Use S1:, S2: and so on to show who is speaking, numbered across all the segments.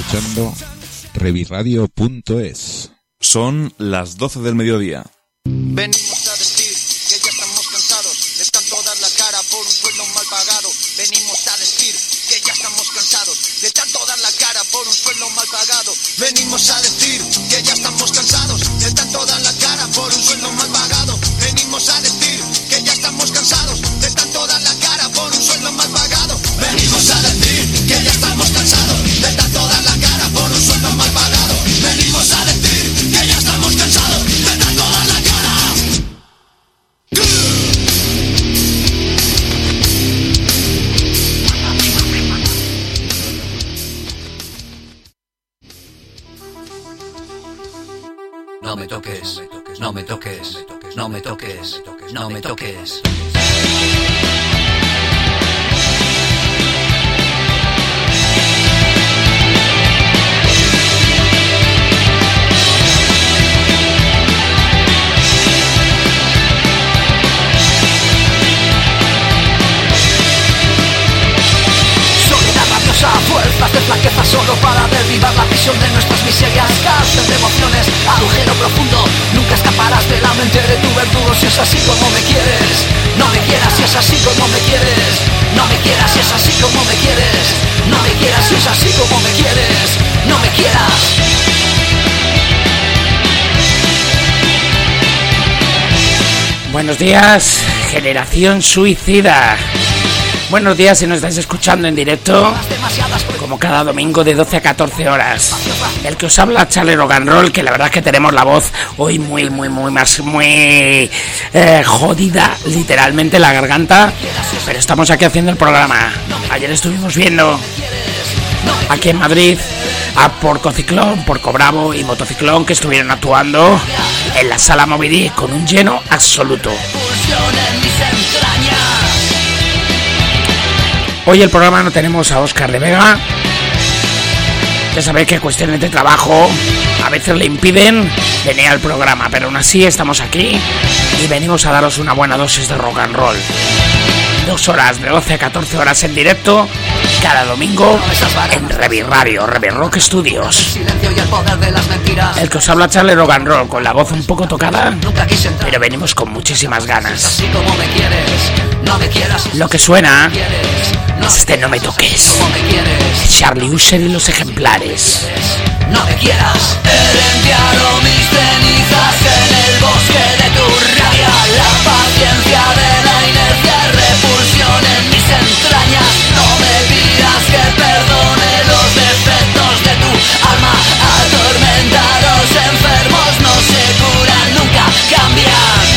S1: escuchando reviradio.es.
S2: Son las 12 del mediodía.
S3: Venimos a decir que ya estamos cansados de tanto dar la cara por un sueldo mal pagado. Venimos a decir que ya estamos cansados de tanto dar la cara por un sueldo mal pagado. Venimos a decir que ya estamos cansados de tanto dar la cara por un sueldo mal pagado. Venimos a decir que ya estamos cansados de tanto dar la cara por un sueldo mal pagado. Venimos a decir que ya estamos cansados de tanto dar la cara por un sueldo mal pagado. Venimos a decir que ya estamos cansados de tanto dar la cara.
S4: No me toques, no me toques, no me toques, no me toques.
S5: Fuerzas de flaqueza solo para derribar la visión de nuestras miserias. Cárcel de emociones, agujero profundo. Nunca escaparás de la mente de tu verdugo. Si es así como me quieres, no me quieras. Si es así como me quieres, no me quieras. Si es así como me quieres, no me quieras. Si es así como me quieres, no me quieras.
S6: Buenos días, generación suicida. Buenos días si nos estáis escuchando en directo, como cada domingo de 12 a 14 horas. El que os habla, Charlie Rock and Roll, que la verdad es que tenemos la voz hoy muy jodida, literalmente la garganta, pero estamos aquí haciendo el programa. Ayer estuvimos viendo aquí en Madrid a Porcociclón, Porco Bravo y Motociclón, que estuvieron actuando en la sala Movidí con un lleno absoluto. Hoy el programa no tenemos a Óscar de Vega. Ya sabéis que cuestiones de trabajo a veces le impiden venir al programa, pero aún así estamos aquí y venimos a daros una buena dosis de rock and roll. 2 horas, de 12 a 14 horas en directo, cada domingo en Reviradio, Rock Studios. El que os habla, Charlie Rock and Roll, con la voz un poco tocada, pero venimos con muchísimas ganas. Lo que suena es este No me toques, Charlie Usher y los ejemplares.
S5: No me quieras. He limpiado mis cenizas en el bosque de tu rabia. La paciencia de la inercia, repulsión en mis entrañas. No me pidas que perdone los defectos de tu alma. Atormentados, enfermos, no se curan, nunca cambian.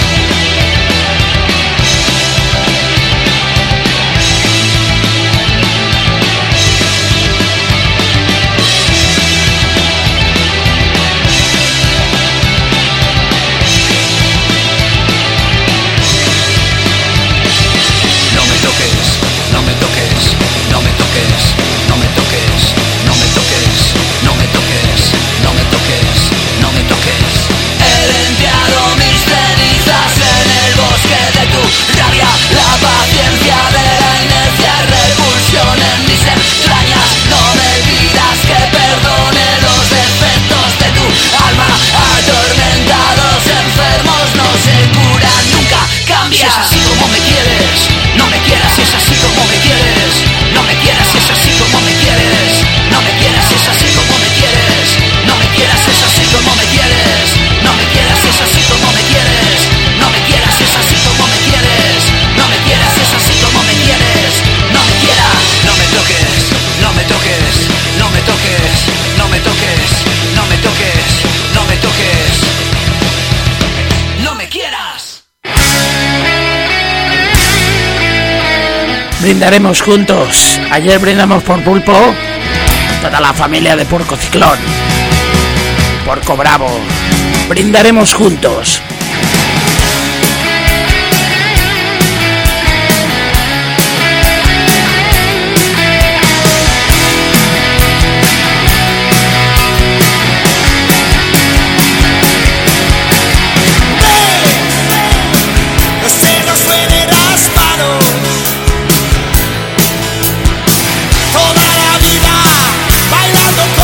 S5: Rabia, la paciencia de la inercia, repulsión en mis entrañas. No me pidas que perdone los defectos de tu alma. Atormentados, enfermos, no se curan, nunca cambian. Si es así como me quieres, no me quieras. Si es así como me quieres, no me quieras. Si es así como me quieres, no me quieras. Si es así como me quieres, no me quieras. Si es así como me quieres, no me quieras. Si es así como me quieres, no me quieras. Si es así como me quieres, no me quieras. Si es así como me quieres, no me quieras. No me toques, no me toques, no me toques, no me toques, no me toques, no me toques, no me quieras.
S6: Brindaremos juntos. Ayer brindamos por Pulpo, toda la familia de Porcociclón, Porco Bravo. Brindaremos juntos.
S7: Toda la vida bailando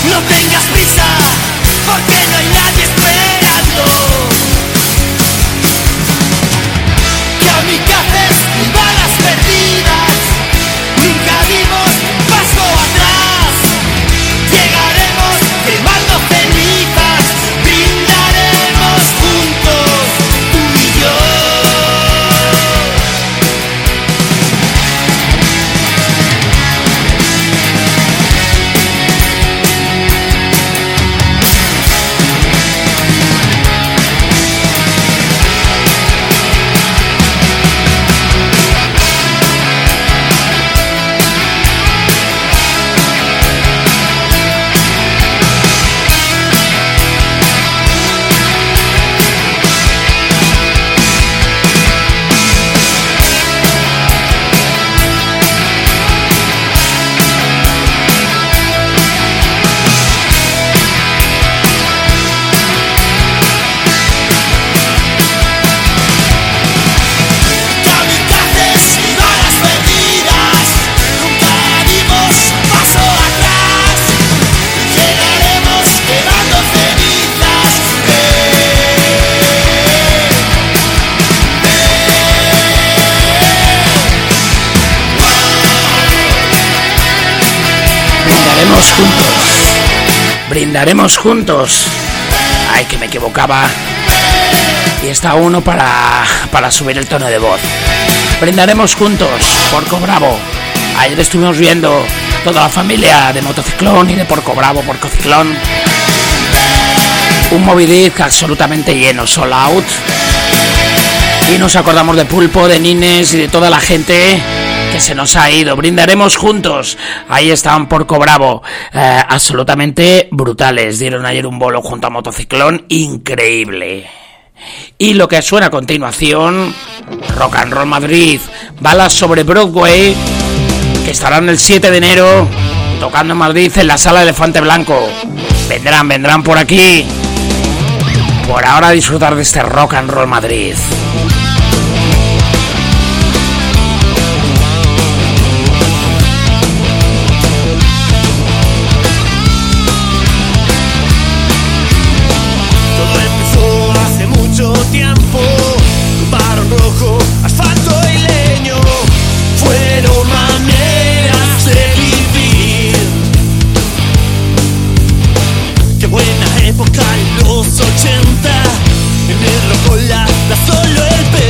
S5: No tengas prisa, porque no hay nadie esperando. Kamikazes y balas perdidas, nunca dimos paso atrás. Llegaremos quemando cenizas, brindaremos juntos, tú y yo. Brindaremos juntos. Ay, que me equivocaba. Y está uno para subir el tono de voz. Brindaremos juntos, Porco Bravo. Ayer estuvimos viendo toda la familia de Motociclón y de Porco Bravo, Porco Ciclón. Un Moby Dick absolutamente lleno, sold out. Y nos acordamos de Pulpo, de Nines y de toda la gente que se nos ha ido. Brindaremos juntos. Ahí estaban Porco Bravo, absolutamente brutales. Dieron ayer un bolo junto a Motociclón increíble. Y lo que suena a continuación, Rock and Roll Madrid, Balas sobre Broadway, que estarán el 7 de enero tocando en Madrid en la Sala Elefante Blanco. Vendrán por aquí. Por ahora disfrutar de este Rock and Roll Madrid.
S1: Tiempo, Barón Rojo, asfalto y leño, fueron maneras de vivir. Qué buena época en los 80, en el rocola, da solo el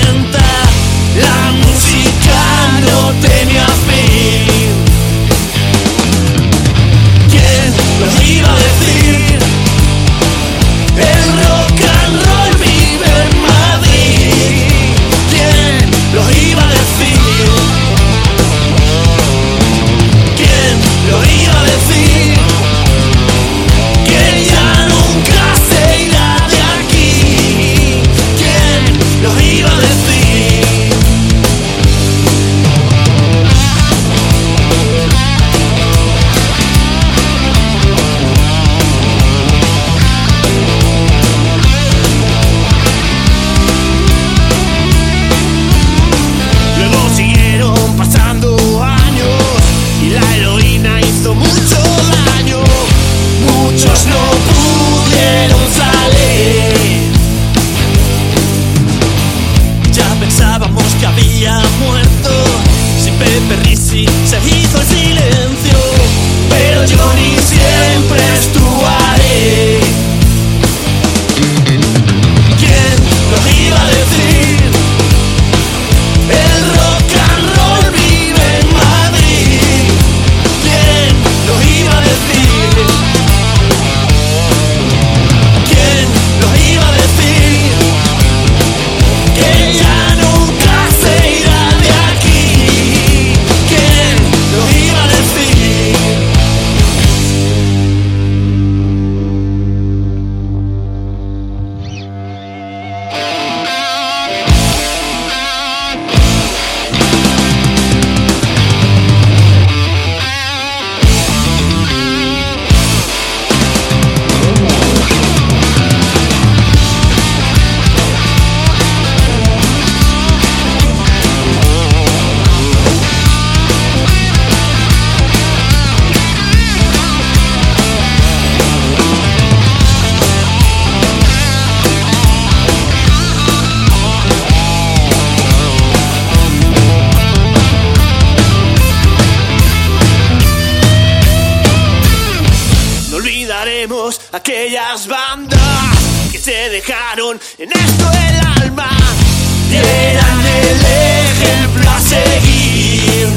S1: somos aquellas bandas que se dejaron en esto el alma y eran el ejemplo a seguir.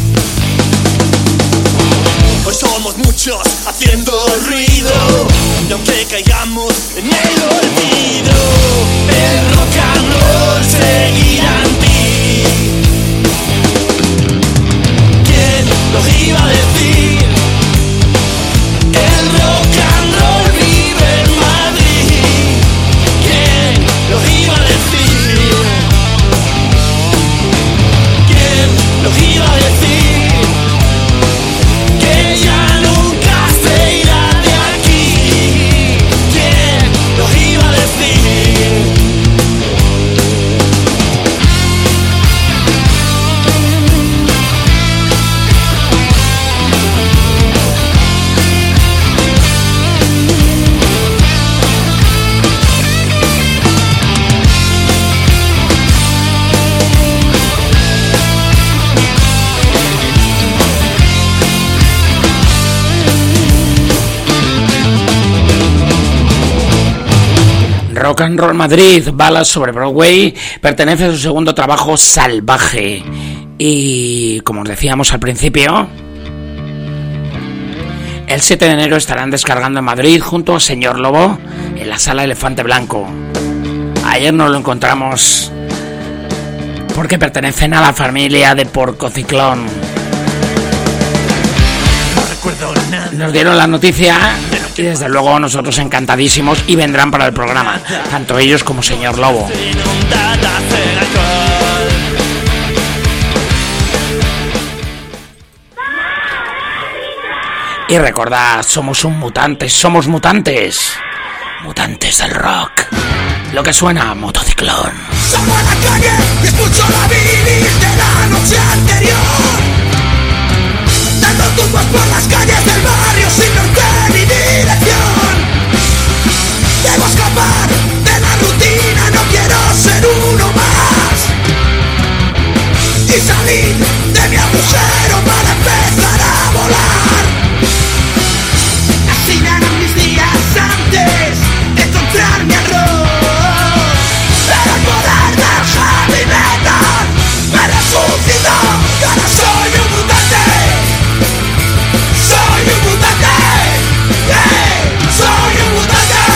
S1: Hoy somos muchos haciendo ruido y aunque caigamos en el olvido, el rock and roll seguirá en ti. ¿Quién lo iba a decir? El rock and roll vive en Madrid. ¿Quién lo iba a decir? ¿Quién lo iba a decir? Que ya nunca se irá de aquí. ¿Quién lo iba a decir?
S6: Rock and Roll Madrid, Balas sobre Broadway, pertenece a su segundo trabajo, Salvaje. Y como os decíamos al principio, el 7 de enero estarán descargando en Madrid junto a Señor Lobo en la Sala Elefante Blanco. Ayer nos lo encontramos porque pertenecen a la familia de Porcociclón. Nos dieron la noticia y desde luego nosotros encantadísimos, y vendrán para el programa, tanto ellos como Señor Lobo. Y recordad, somos mutantes del rock. Lo que suena, Motociclón.
S1: Salgo a la calle y escucho la bilis de la noche anterior, dando tumbos por las calles del barrio sin norte ni dirección. Debo escapar de la rutina, no quiero ser uno más, y salir de mi agujero para empezar a volar. Así eran mis días antes de encontrar mi error, pero el poder del heavy metal me resucitó y ahora soy un mutante. Soy un mutante, yeah. Soy un mutante,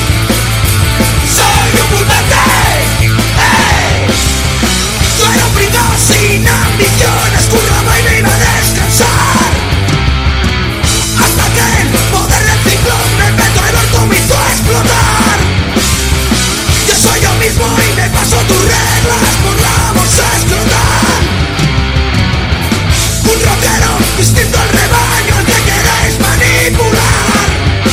S1: soy un mutante, hey. Yo era un brindado sin ambiciones, curraba y me iba a descansar, hasta que el poder del ciclón me petó y el me hizo explotar. Yo soy yo mismo y me paso tus reglas por la bolsa escrotal. Un rockero distinto al rebaño al que queréis manipular.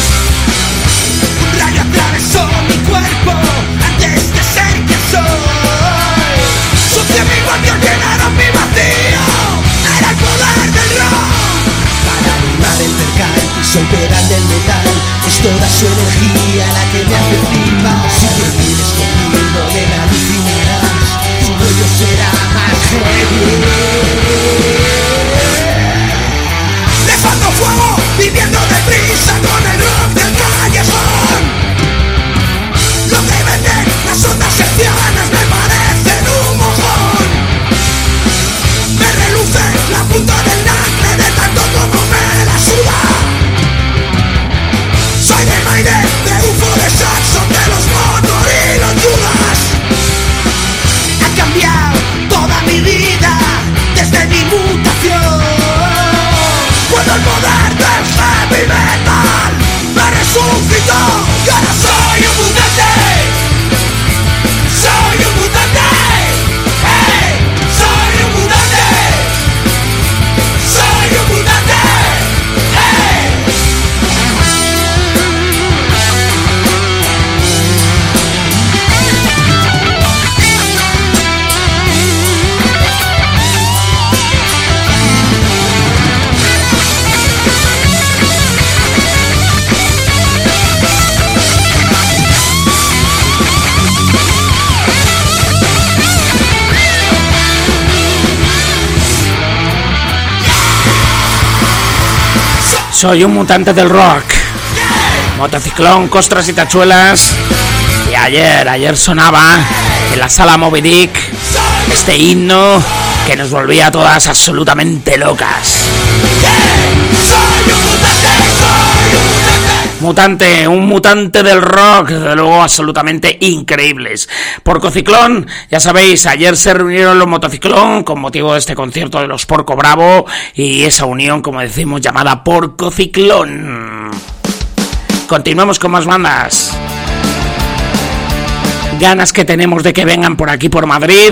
S1: Un rayo atravesó mi cuerpo antes de ser quien soy. Sucia mi guardia, llenaron mi vacío. Era el poder del rock. Para animar el mercado y solterar del metal, es toda su energía la que me hace flipar. Si te vienes conmigo de la alucinarás, tu rollo será más heavy. Dejando fuego, viviendo deprisa con el rock del callejón. Lo que venden las ondas hercianas me parecen un mojón. Me reluce la punta del nacle de tanto como me la suda. Soy de Maiden, de UFO, de Saxon, de los Motor y los Judas. Ha cambiado toda mi vida desde mi mutación, cuando el poder del heavy metal me resucitó y ahora soy un mutante. Soy un mutante, hey. Soy un mutante. Soy un mutante, hey.
S6: Soy un mutante del rock. Motociclón, Costras y Tachuelas. Y ayer sonaba en la sala Moby Dick este himno que nos volvía a todas absolutamente locas. Mutante, un mutante del rock, desde luego absolutamente increíbles. Porcociclón, ya sabéis, ayer se reunieron los Motociclón con motivo de este concierto de los Porco Bravo y esa unión, como decimos, llamada Porcociclón. Continuamos con más bandas. Ganas que tenemos de que vengan por aquí por Madrid.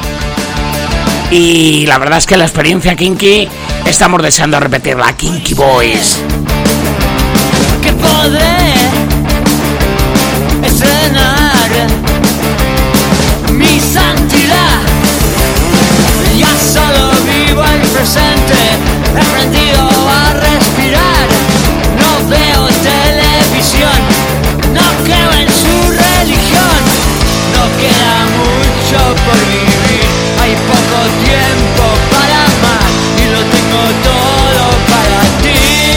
S6: Y la verdad es que la experiencia Kinky estamos deseando repetirla. Kinky Boys.
S5: Que podré estrenar mi santidad. Ya solo vivo el presente, he aprendido a respirar. No veo televisión, no creo en su religión. No queda mucho por vivir, hay poco tiempo para amar y lo tengo todo para ti.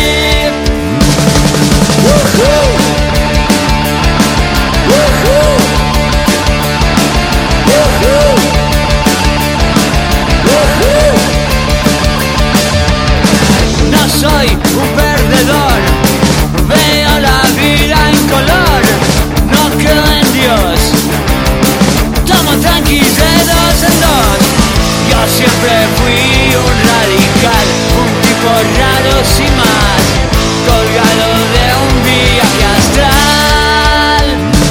S5: No soy un perdedor, veo la vida en color, no creo en Dios, tomo tranqui de dos en dos. Yo siempre fui un radical, un tipo raro sin más, colgado de un viaje astral.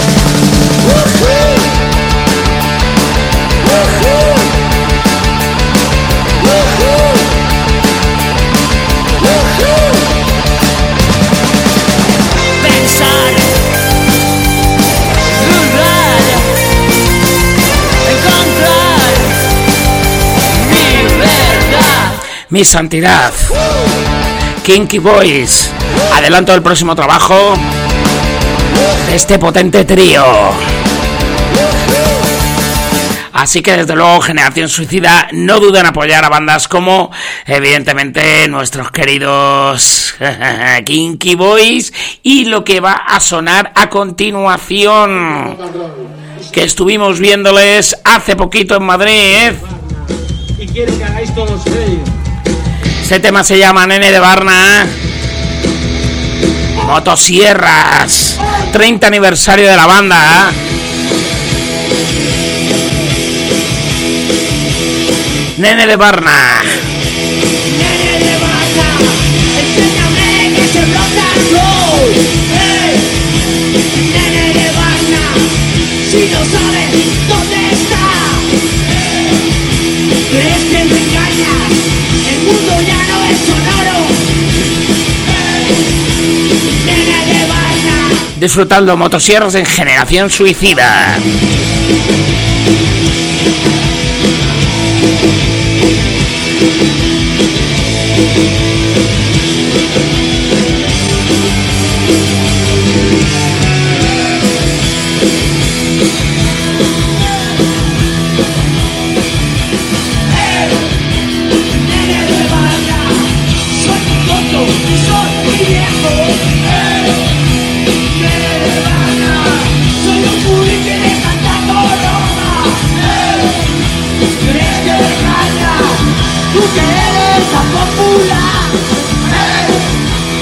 S5: Pensar, dudar, encontrar mi verdad.
S6: Mi santidad. Kinky Boys. Adelanto el próximo trabajo de este potente trío. Así que desde luego Generación Suicida no duden en apoyar a bandas como evidentemente nuestros queridos Kinky Boys y lo que va a sonar a continuación, que estuvimos viéndoles hace poquito en Madrid.
S7: Y quiero que hagáis todos ellos.
S6: Este tema se llama Nene de Barna. Motosierras, 30 aniversario de la banda. Nene de Barna.
S5: Nene de Barna, enséñame que se brota el flow. Nene de Barna, si no sabes dónde está, crees que me engañas, el mundo ya no es sonoro. Nene de Barna.
S6: Disfrutando Motosierras en Generación Suicida.
S5: Nene de Barna, soy un tonto y soy muy viejo. Nene de Barna, soy un puri que le canta corona. ¿Crees que me engañas? Tú que eres tan popular.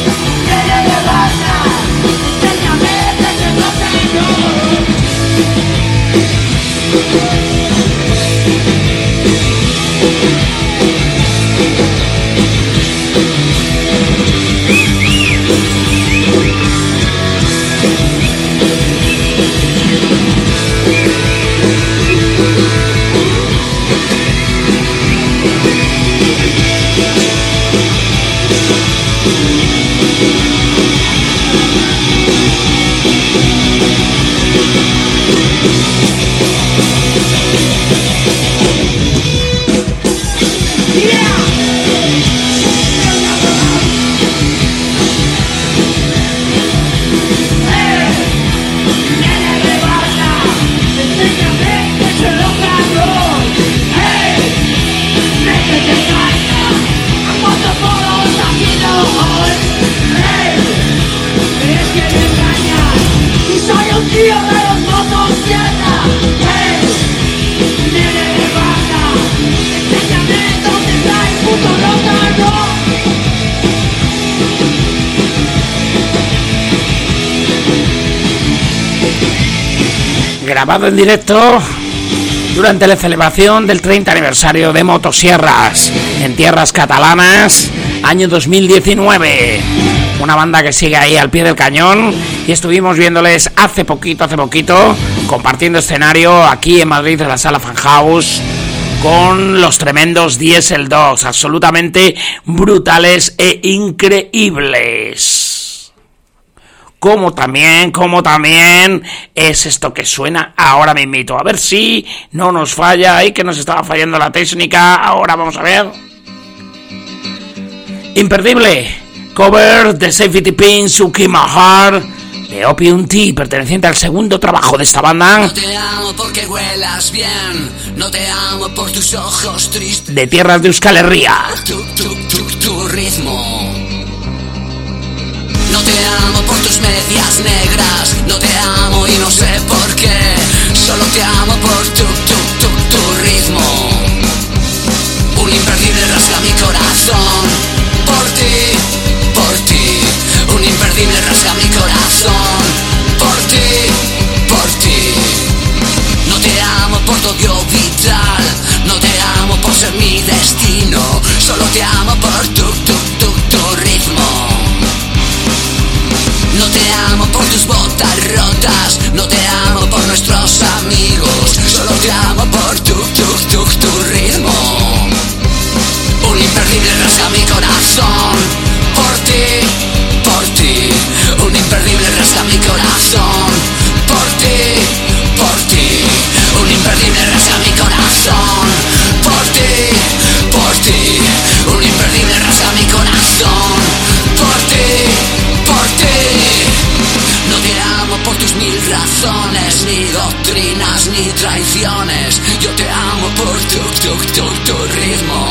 S6: grabado en directo durante la celebración del 30 aniversario de Motosierras en tierras catalanas, año 2019. Una banda que sigue ahí al pie del cañón y estuvimos viéndoles hace poquito, compartiendo escenario aquí en Madrid en la Sala Fan House con los tremendos Diesel Dogs, absolutamente brutales e increíbles. Como también es esto que suena ahora mismito. A ver si no nos falla ahí, que nos estaba fallando la técnica. Ahora vamos a ver. Imperdible. Cover de Safety Pin, Suki Mahar, de Opium Tea, perteneciente al segundo trabajo de esta banda.
S5: No te amo porque huelas bien, no te amo por tus ojos tristes.
S6: De tierras de Euskal Herria.
S5: Tu ritmo. No te amo por tus medias negras, no te amo y no sé por qué. Solo te amo por tu ritmo. Un imperdible rasga mi corazón. Por ti. Un imperdible rasga mi corazón. Por ti. No te amo por tu odio vital, no te amo por ser mi destino. Solo te amo por tu ritmo. No te amo por tus botas rotas, no te amo por nuestros amigos. Solo te amo por tu ritmo. Un imperdible rasga mi corazón. Por ti. Un imperdible rasga mi corazón. Por ti. Un imperdible rasga mi corazón. Por ti. Un imperdible rasga mi corazón. Por ti. No te amo por tus mil razones, ni doctrinas, ni traiciones. Yo te amo por tu ritmo.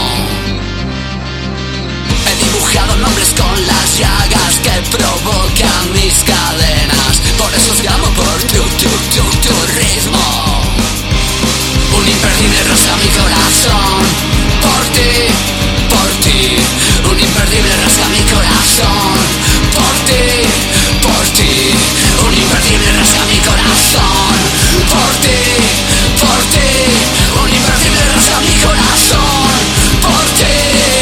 S5: He dibujado nombres con las llagas que provocan mis cadenas. Por eso te amo por tu ritmo. Un imperdible rasga mi corazón. Por ti. Un imperdible rasga mi corazón. Por ti. Un imperdible rasga mi corazón. Por ti. Un imperdible rasga mi corazón. Por ti.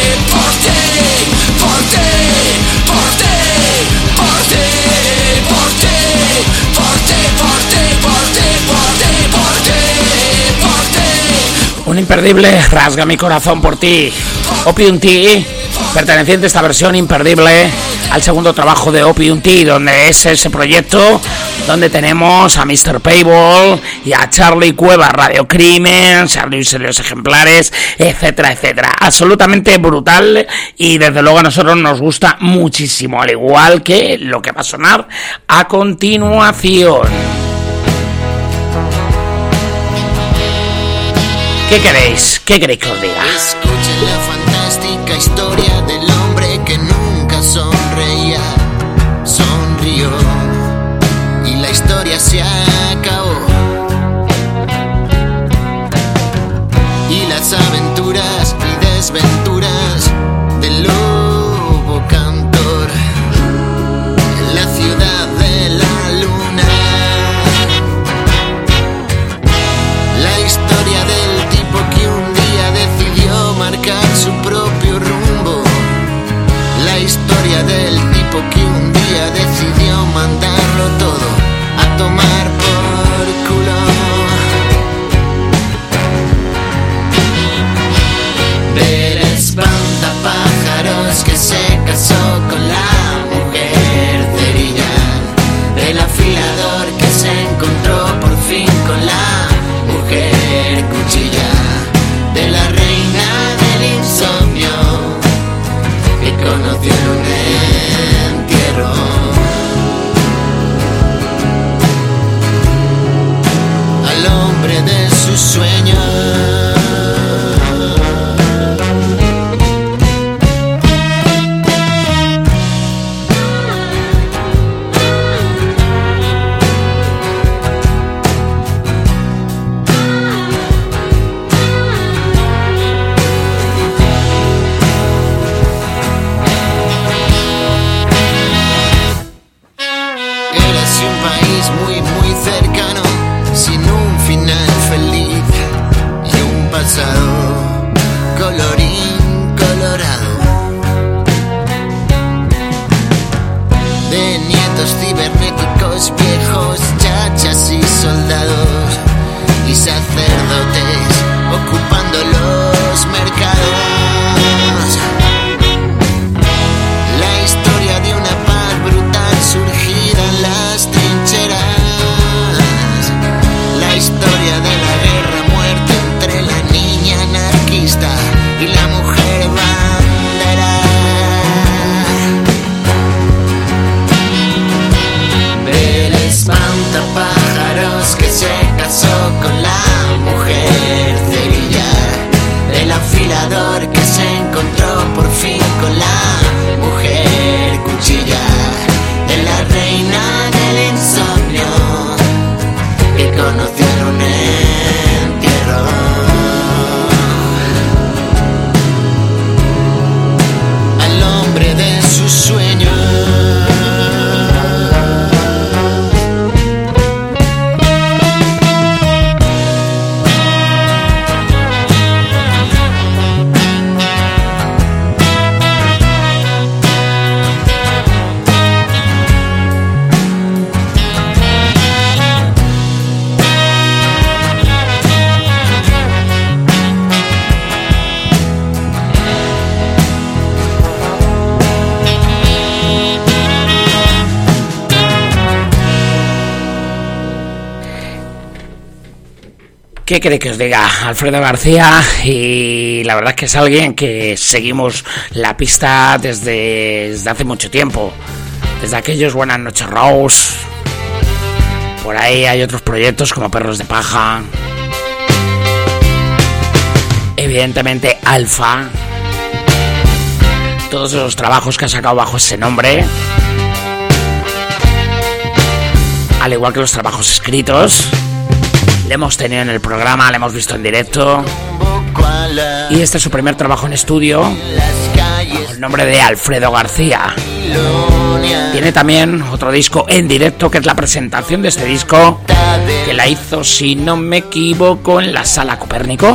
S6: Un imperdible rasga mi corazón por ti. Opium Tea, perteneciente a esta versión imperdible al segundo trabajo de Opium Tea, donde es ese proyecto donde tenemos a Mr. Payball y a Charlie Cueva, Radio Crimen, Serios Ejemplares, etcétera, etcétera. Absolutamente brutal y desde luego a nosotros nos gusta muchísimo, al igual que lo que va a sonar a continuación. ¿Qué queréis? ¿Qué queréis que os diga?
S8: Escuchen la fantástica historia del hombre que nunca sonreía. Sonrió y la historia se acabó. Y las aventuras y desventuras del lobo cantor en la ciudad de la luna. La historia del tipo que un día decidió marcar su propio rumbo. La historia del tipo que un día decidió mandarlo todo a tomar por culo. Del espantapájaros que se casó con la mujer cerilla. Del afilador que se encontró por fin con la mujer cuchilla. De la reina del insomnio que conoció en un entierro. Al hombre de sus sueños. Era así un país muy muy cercano, sin pasado, colorín colorado, de nietos cibernéticos, viejos, chachas y soldados y sacerdotes ocupando los mercados. La historia de una paz brutal surgida en las trincheras. La historia de la guerra, muerte entre la niña anarquista y la mujer bandera. Del espantapájaros que se casó con la mujer cerilla, del afilador que se encontró por fin con la mujer cuchilla, de la reina del insomnio que conocieron en entierro. Al hombre de sus sueños.
S6: ¿Qué cree que os diga? Alfredo García, y la verdad es que es alguien que seguimos la pista desde hace mucho tiempo, desde aquellos Buenas noches Rose. Por ahí hay otros proyectos como Perros de Paja, evidentemente Alfa, todos los trabajos que ha sacado bajo ese nombre, al igual que los trabajos escritos. Le hemos tenido en el programa, le hemos visto en directo. Y este es su primer trabajo en estudio, con el nombre de Alfredo García. Tiene también otro disco en directo, que es la presentación de este disco, que la hizo, si no me equivoco, en la Sala Copérnico.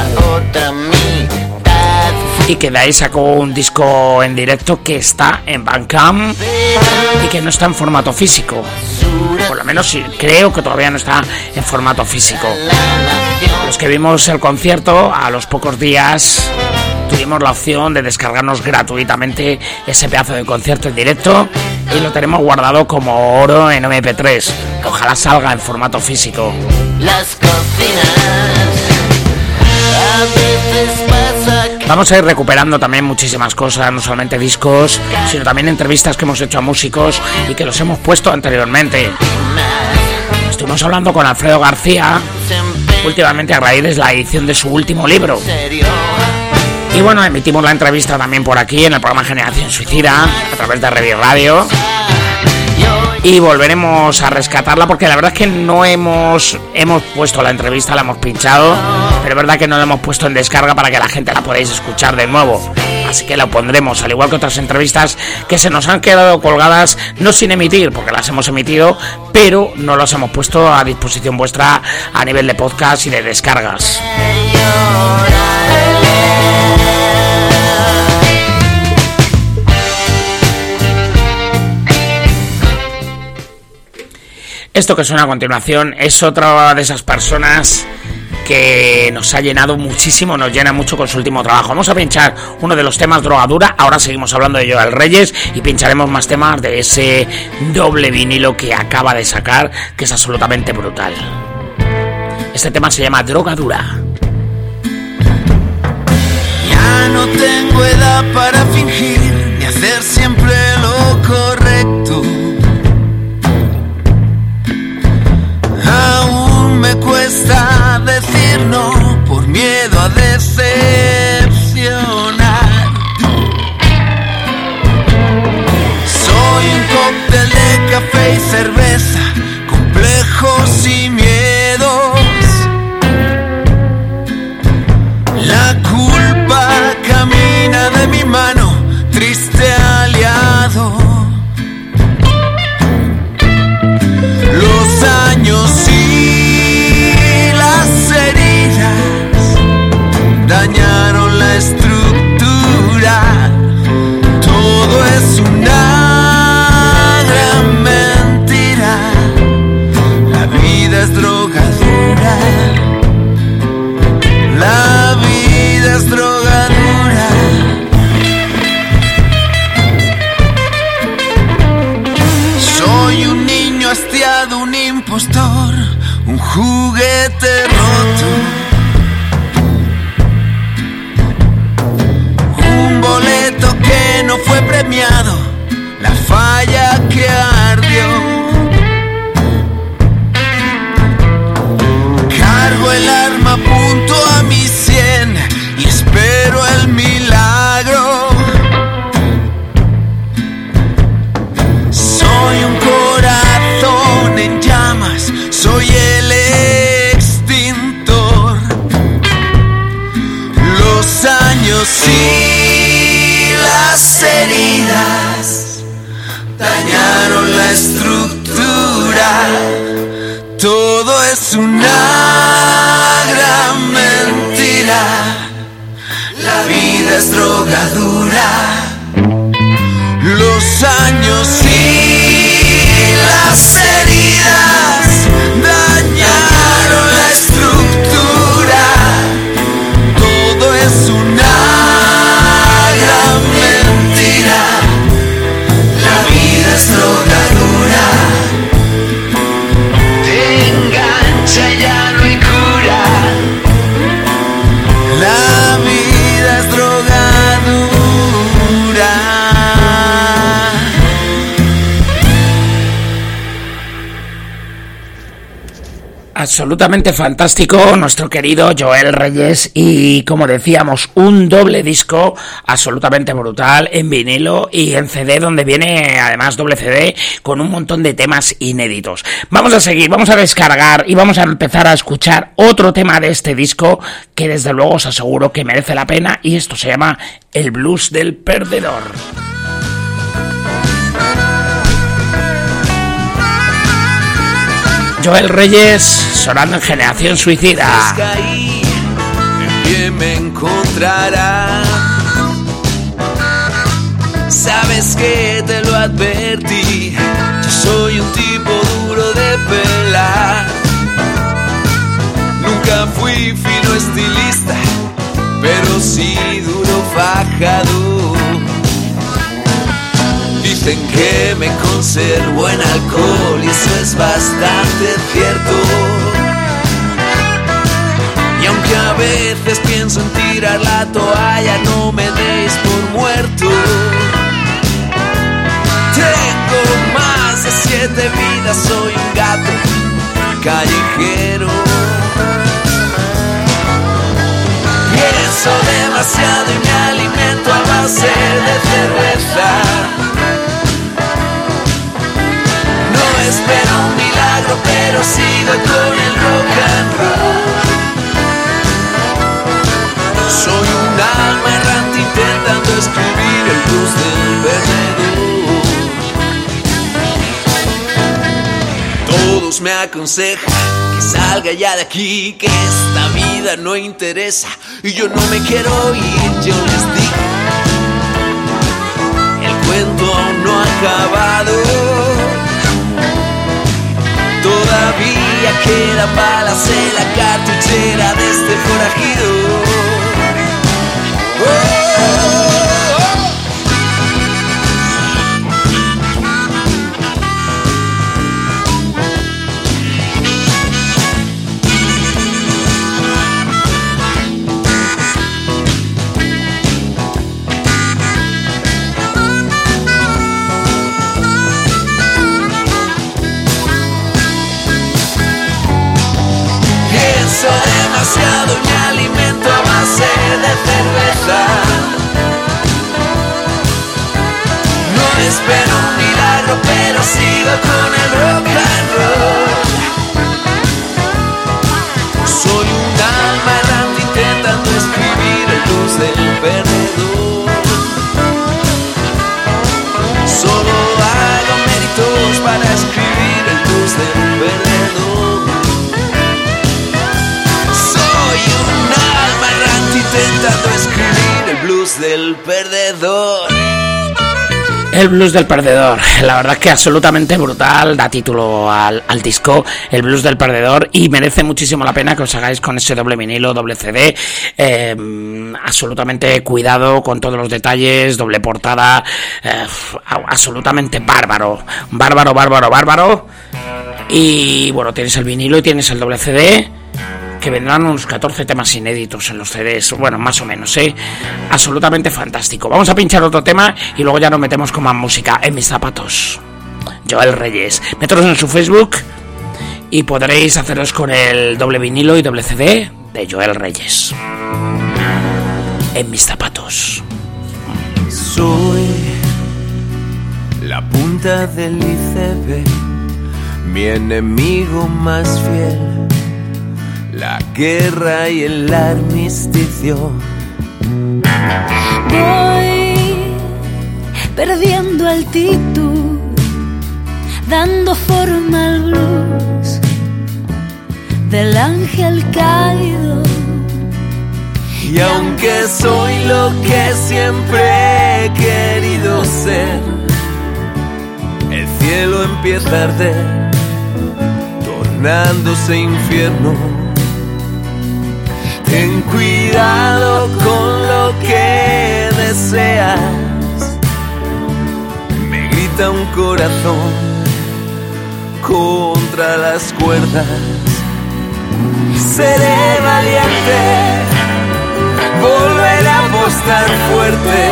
S6: Y que de ahí sacó un disco en directo que está en Bandcamp y que no está en formato físico. Por lo menos sí, creo que todavía no está en formato físico. Los que vimos el concierto, a los pocos días tuvimos la opción de descargarnos gratuitamente ese pedazo de concierto en directo y lo tenemos guardado como oro en MP3. Ojalá salga en formato físico.
S8: Las cocinas a veces pasa.
S6: Vamos a ir recuperando también muchísimas cosas, no solamente discos, sino también entrevistas que hemos hecho a músicos y que los hemos puesto anteriormente. Estuvimos hablando con Alfredo García últimamente a raíz de la edición de su último libro. Y bueno, emitimos la entrevista también por aquí en el programa Generación Suicida, a través de Revi Radio. Y volveremos a rescatarla porque la verdad es que no hemos puesto la entrevista, la hemos pinchado, pero es verdad que no la hemos puesto en descarga para que la gente la podáis escuchar de nuevo. Así que la pondremos, al igual que otras entrevistas que se nos han quedado colgadas, no sin emitir, porque las hemos emitido, pero no las hemos puesto a disposición vuestra a nivel de podcast y de descargas. Esto que suena a continuación es otra de esas personas que nos ha llenado muchísimo, nos llena mucho con su último trabajo. Vamos a pinchar uno de los temas, Drogadura. Ahora seguimos hablando de Joel Reyes y pincharemos más temas de ese doble vinilo que acaba de sacar, que es absolutamente brutal. Este tema se llama Drogadura.
S1: Ya no tengo edad para fingir ni hacer siempre lo correcto. Aún me cuesta decir no por miedo a decepcionar. Soy un cóctel de café y cerveza, complejos y miedos. La culpa camina de mi mano, triste aliado. Los años y las heridas
S9: impostor, un juguete roto, un boleto que no fue premiado, la falla que ardió. Cargo el arma, apunto a mi 100 y espero el milagro. Soy un corazón en llamas, soy el extintor. Los años y las heridas dañaron la estructura. Todo es una gran mentira. La vida es drogadura. Los años y las heridas dañaron la estructura. Todo es una gran mentira. La vida es drogadura. Te engancha y ya no hay cura. La vida es drogadura.
S6: Absolutamente fantástico nuestro querido Joel Reyes, y como decíamos, un doble disco absolutamente brutal en vinilo y en CD, donde viene además doble CD con un montón de temas inéditos. Vamos a seguir, vamos a descargar y vamos a empezar a escuchar otro tema de este disco que desde luego os aseguro que merece la pena, y esto se llama El Blues del Perdedor. Joel Reyes sonando en Generación Suicida.
S9: Caí, en pie me encontrará. Sabes que te lo advertí. Yo soy un tipo duro de pelar. Nunca fui fino estilista, pero sí duro fajador. Dicen que me conservo en alcohol y eso es bastante cierto. Y aunque a veces pienso en tirar la toalla, no me deis por muerto. Tengo más de 7 vidas, soy un gato callejero. Pienso demasiado y me alimento a base de cerveza. No espero un milagro, pero sigo con el rock and roll. Soy un alma errante intentando escribir el blues del perdedor. Todos me aconsejan que salga ya de aquí, que esta vida no interesa y yo no me quiero ir. Yo les digo, el cuento aún no ha acabado. Todavía quedan balas en la cartuchera de este forajido. Oh, oh, oh. Demasiado y me alimento a base de cerveza. No espero un milagro, pero sigo con el rock and roll. Soy un alma errante intentando escribir el blues del perdedor. Solo hago méritos para escribir el blues del perdedor. Intentando escribir el blues del perdedor.
S6: El Blues del Perdedor, la verdad es que absolutamente brutal, da título al disco, El Blues del Perdedor, y merece muchísimo la pena que os hagáis con ese doble vinilo, doble CD, absolutamente cuidado con todos los detalles, doble portada, absolutamente bárbaro. Y bueno, tienes el vinilo y tienes el doble CD, que vendrán unos 14 temas inéditos en los CDs, bueno, más o menos, absolutamente fantástico. Vamos a pinchar otro tema y luego ya nos metemos con más música. En mis zapatos, Joel Reyes. Meteros en su Facebook y podréis haceros con el doble vinilo y doble CD de Joel Reyes. En mis zapatos.
S9: Soy la punta del iceberg, mi enemigo más fiel, la guerra y el armisticio.
S10: Voy perdiendo altitud, dando forma al blues del ángel caído.
S9: Y aunque soy lo que siempre he querido ser, el cielo empieza a arder, tornándose infierno. Ten cuidado con lo que deseas, me grita un corazón contra las cuerdas. Seré valiente, volveré a apostar fuerte.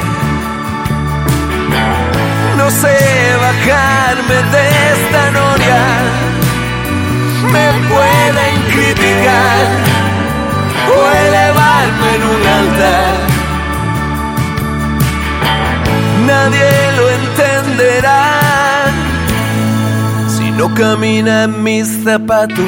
S9: No sé bajarme de esta noria, me pueden criticar o elevarme en un altar. Nadie lo entenderá si no camina en mis zapatos.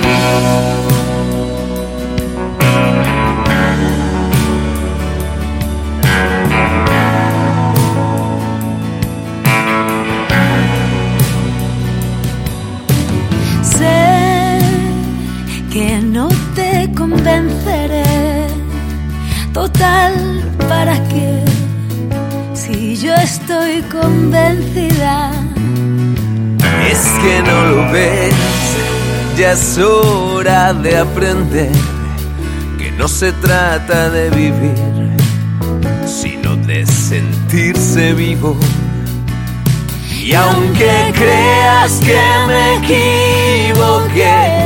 S10: Que no te convenceré, total, ¿para qué? Si yo estoy convencida.
S9: Es que no lo ves, ya es hora de aprender que no se trata de vivir, sino de sentirse vivo. Y aunque creas que me equivoqué,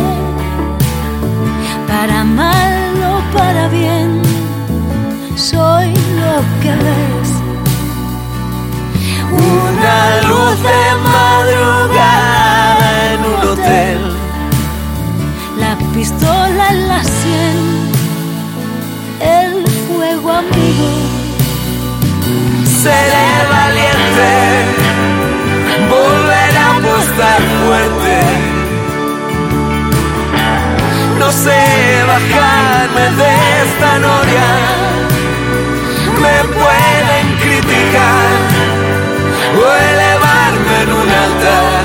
S10: para mal o para bien, soy lo que ves.
S9: Una luz de madrugada en un hotel,
S10: la pistola en la sien, el fuego amigo.
S9: Seré valiente, volveré a apostar fuerte. No sé bajarme de esta noria, me pueden criticar o elevarme en un altar.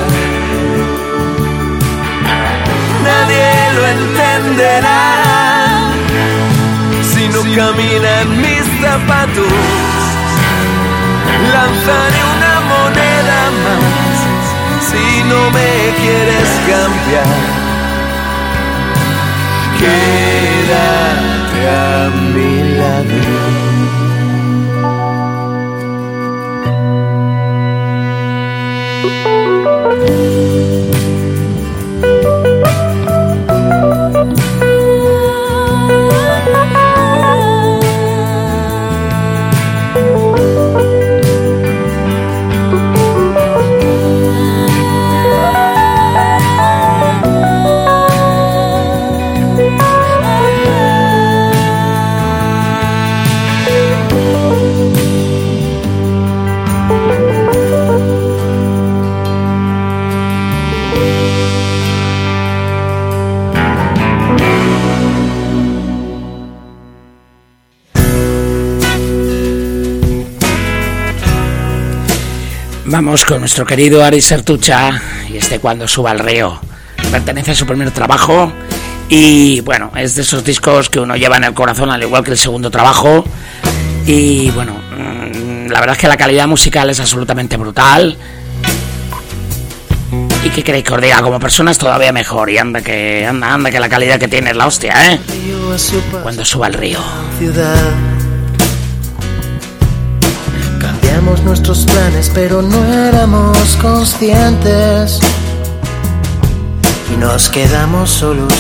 S9: Nadie lo entenderá si no camina en mis zapatos. Lanzaré una moneda más si no me quieres cambiar. Quédate a mi lado.
S6: Vamos con nuestro querido Ari Sertucha y Cuando suba al río. Pertenece a su primer trabajo y bueno, es de esos discos que uno lleva en el corazón al igual que el segundo trabajo. Y bueno, la verdad es que la calidad musical es absolutamente brutal. Y que queréis que os diga, como persona es todavía mejor. Y anda que la calidad que tiene es la hostia, Cuando suba al río.
S11: Cambiamos nuestros planes, pero no éramos conscientes
S8: nos quedamos solos.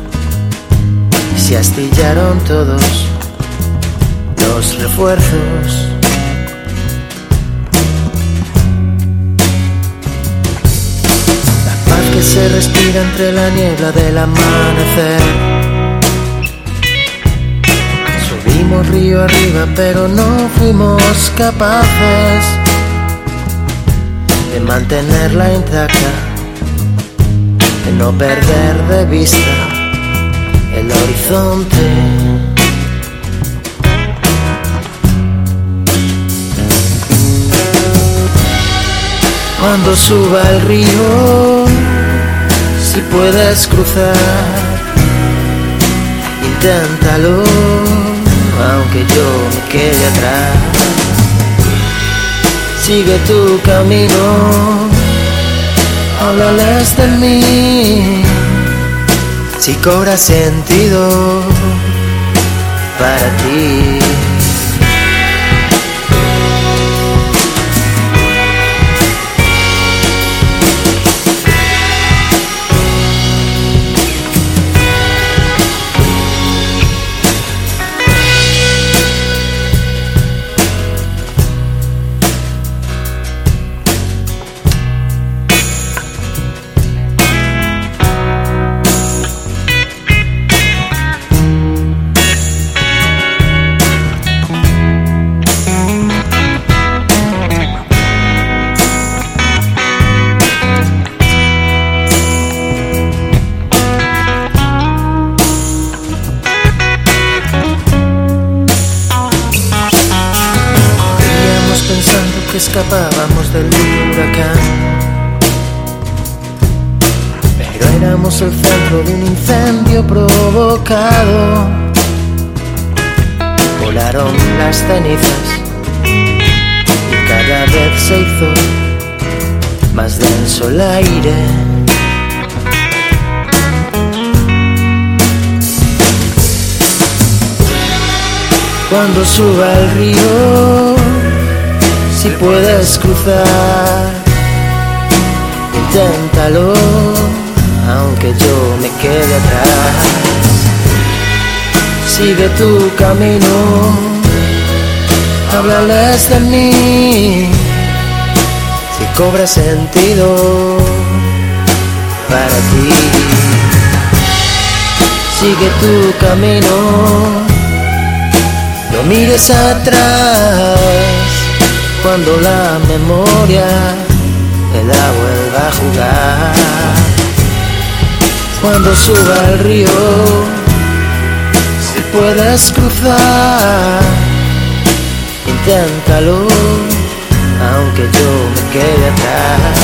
S8: Se astillaron todos los refuerzos. La paz que se respira entre la niebla del amanecer. Subimos río arriba, pero no fuimos capaces de mantenerla intacta, de no perder de vista el horizonte. Cuando suba el río, si puedes cruzar, inténtalo, aunque yo me quede atrás. Sigue tu camino, háblales de mí, si cobra sentido para ti. Escapábamos del huracán, pero éramos el centro de un incendio provocado. Volaron las cenizas y cada vez se hizo más denso el aire. Cuando suba el río, si puedes cruzar, inténtalo, aunque yo me quede atrás. Sigue tu camino, háblales de mí, si cobra sentido para ti. Sigue tu camino, no mires atrás. Cuando la memoria te la vuelva a jugar. Cuando suba el río, si puedes cruzar, inténtalo, aunque yo me quede atrás.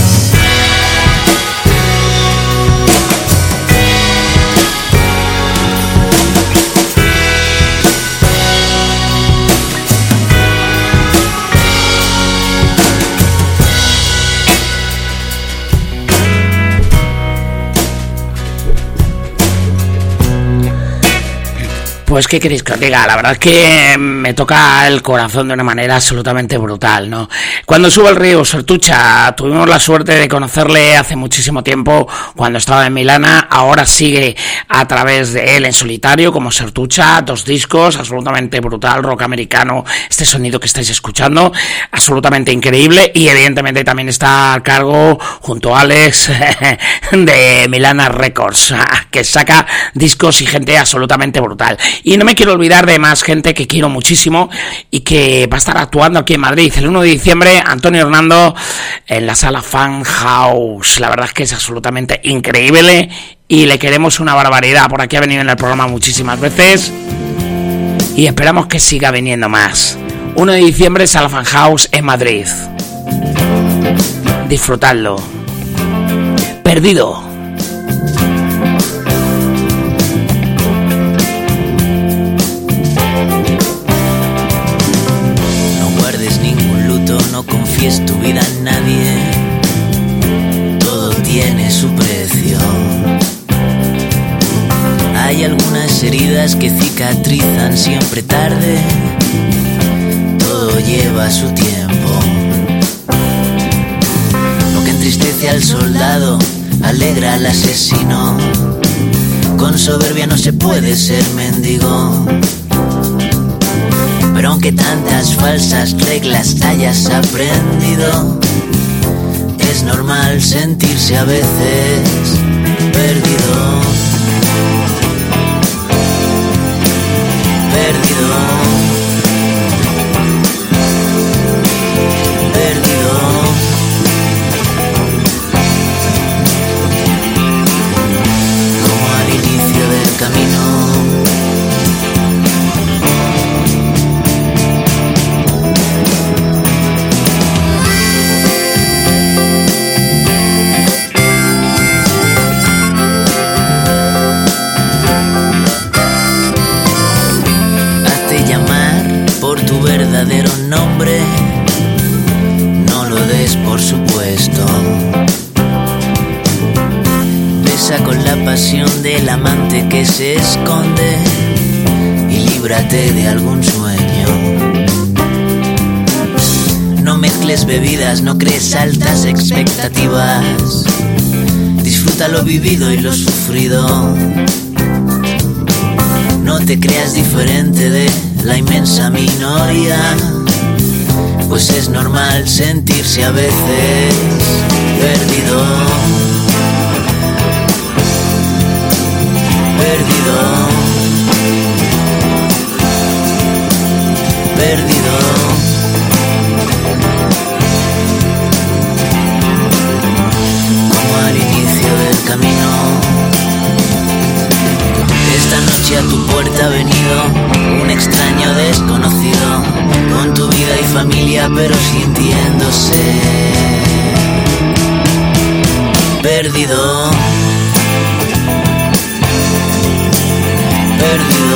S6: Pues qué queréis que os diga, la verdad es que me toca el corazón de una manera absolutamente brutal, ¿no? Cuando subo el río, Sertucha, tuvimos la suerte de conocerle hace muchísimo tiempo cuando estaba en Milana, ahora sigue a través de él en solitario como Sertucha, 2 discos, absolutamente brutal, rock americano, este sonido que estáis escuchando, absolutamente increíble, y evidentemente también está a cargo junto a Alex de Milana Records, que saca discos y gente absolutamente brutal. Y no me quiero olvidar de más gente que quiero muchísimo y que va a estar actuando aquí en Madrid el 1 de diciembre, Antonio Hernando en la sala Fan House. La verdad es que es absolutamente increíble y le queremos una barbaridad. Por aquí ha venido en el programa muchísimas veces y esperamos que siga viniendo más. 1 de diciembre, sala Fan House en Madrid. Disfrutadlo. Perdido.
S11: No confíes tu vida en nadie, todo tiene su precio. Hay algunas heridas que cicatrizan siempre tarde, todo lleva su tiempo. Lo que entristece al soldado alegra al asesino. Con soberbia no se puede ser mendigo. Pero aunque tantas falsas reglas hayas aprendido, es normal sentirse a veces perdido. Perdido. Perdido. Como al inicio del camino. Verdadero nombre, no lo des por supuesto. Besa con la pasión del amante que se esconde y líbrate de algún sueño. No mezcles bebidas, no crees altas expectativas. Disfruta lo vivido y lo sufrido. No te creas diferente de la inmensa minoría, pues es normal sentirse a veces perdido. Perdido. Perdido. Como al inicio del camino. Esta noche a tu puerta ha venido un extraño desconocido, con tu vida y familia pero sintiéndose perdido. Perdido.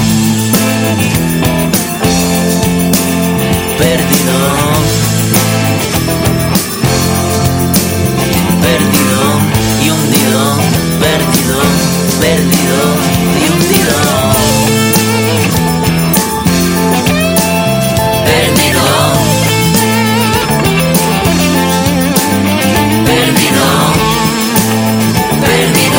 S11: Perdido. Perdido y hundido. Perdido. Perdido y hundido. Perdido. Perdido. Perdido.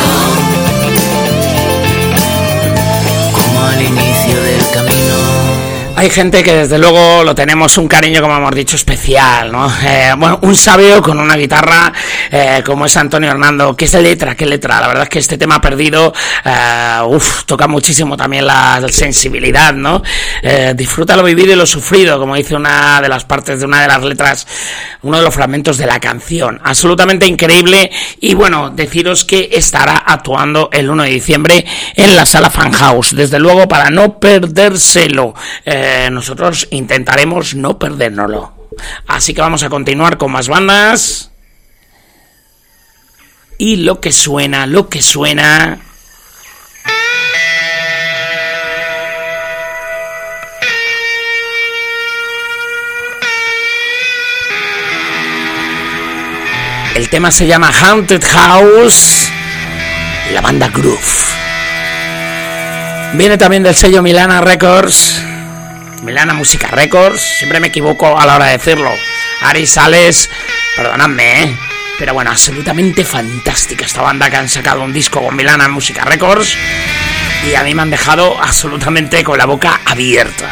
S11: Como al inicio del camino.
S6: Hay gente que desde luego lo tenemos un cariño, como hemos dicho, especial, ¿no? Bueno, un sabio con una guitarra como es Antonio Hernando. ¿Qué letra? ¿Qué letra? La verdad es que este tema Perdido toca muchísimo también la sensibilidad, ¿no? Disfruta lo vivido y lo sufrido, como dice una de las partes de una de las letras, uno de los fragmentos de la canción. Absolutamente increíble. Y bueno, deciros que estará actuando el 1 de diciembre en la Sala Fan House. Desde luego, para no perdérselo. Nosotros intentaremos no perdérnoslo. Así que vamos a continuar con más bandas. Y lo que suena. El tema se llama Haunted House. La banda Groove. Viene también del sello Milana Records. Milana Música Records. Siempre me equivoco a la hora de decirlo. Ari Sales, perdonadme, pero bueno, absolutamente fantástica esta banda, que han sacado un disco con Milana Música Records y a mí me han dejado absolutamente con la boca abierta.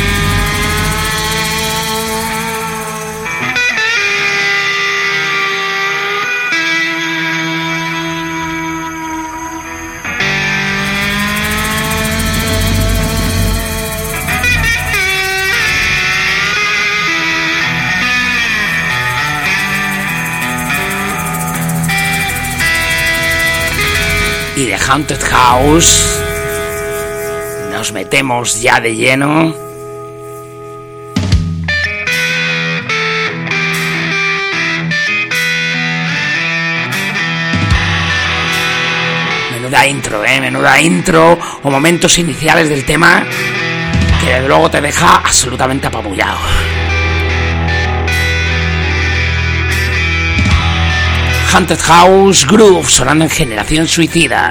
S6: Y de Haunted House nos metemos ya de lleno menuda intro o momentos iniciales del tema que desde luego te deja absolutamente apabullado. Haunted House Groove sonando en Generación Suicida.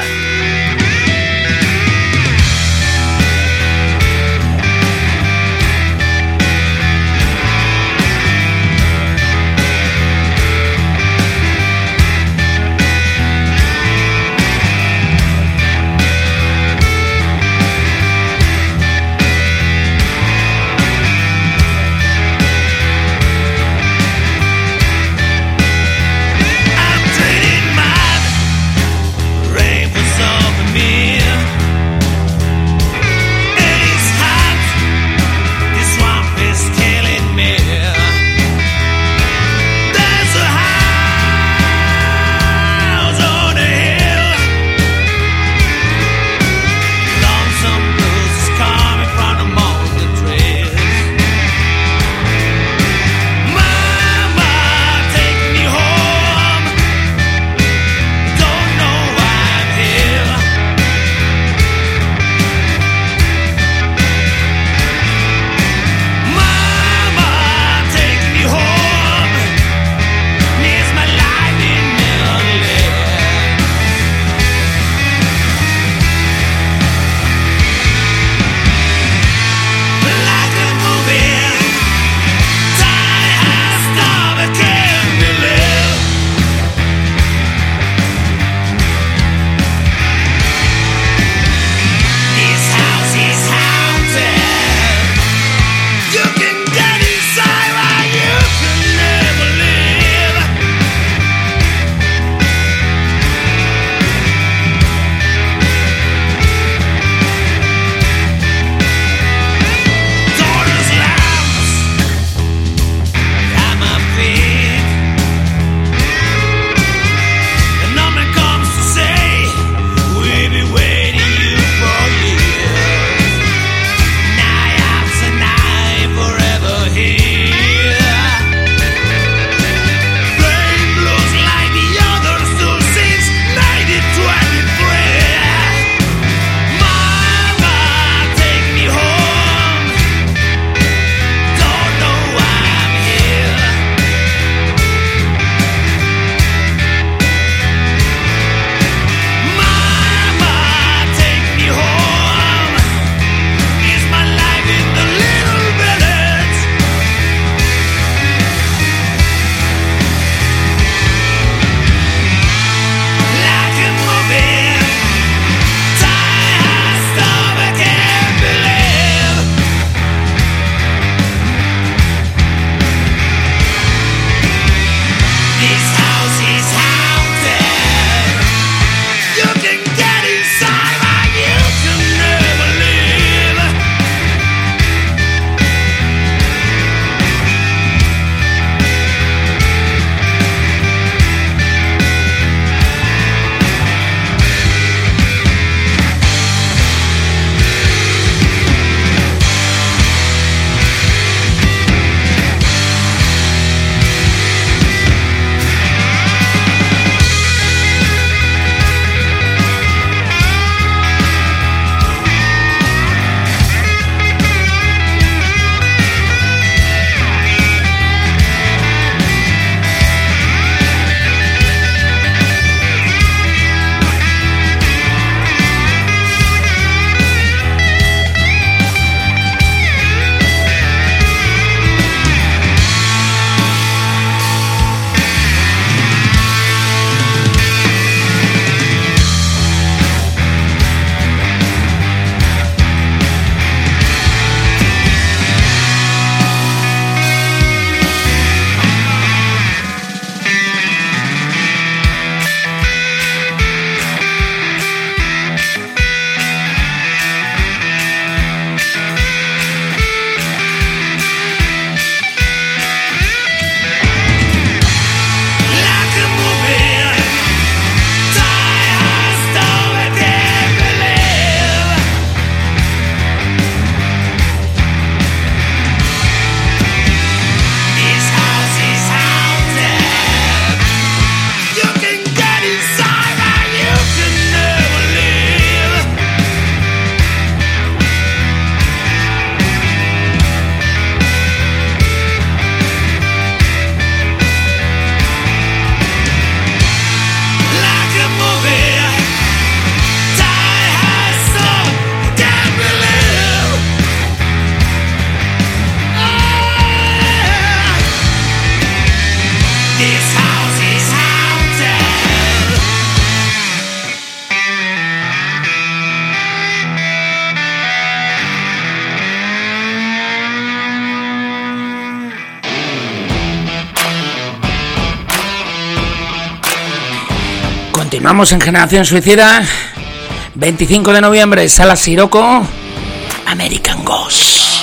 S6: Continuamos en Generación Suicida. 25 de noviembre, Sala Siroco, American Ghost.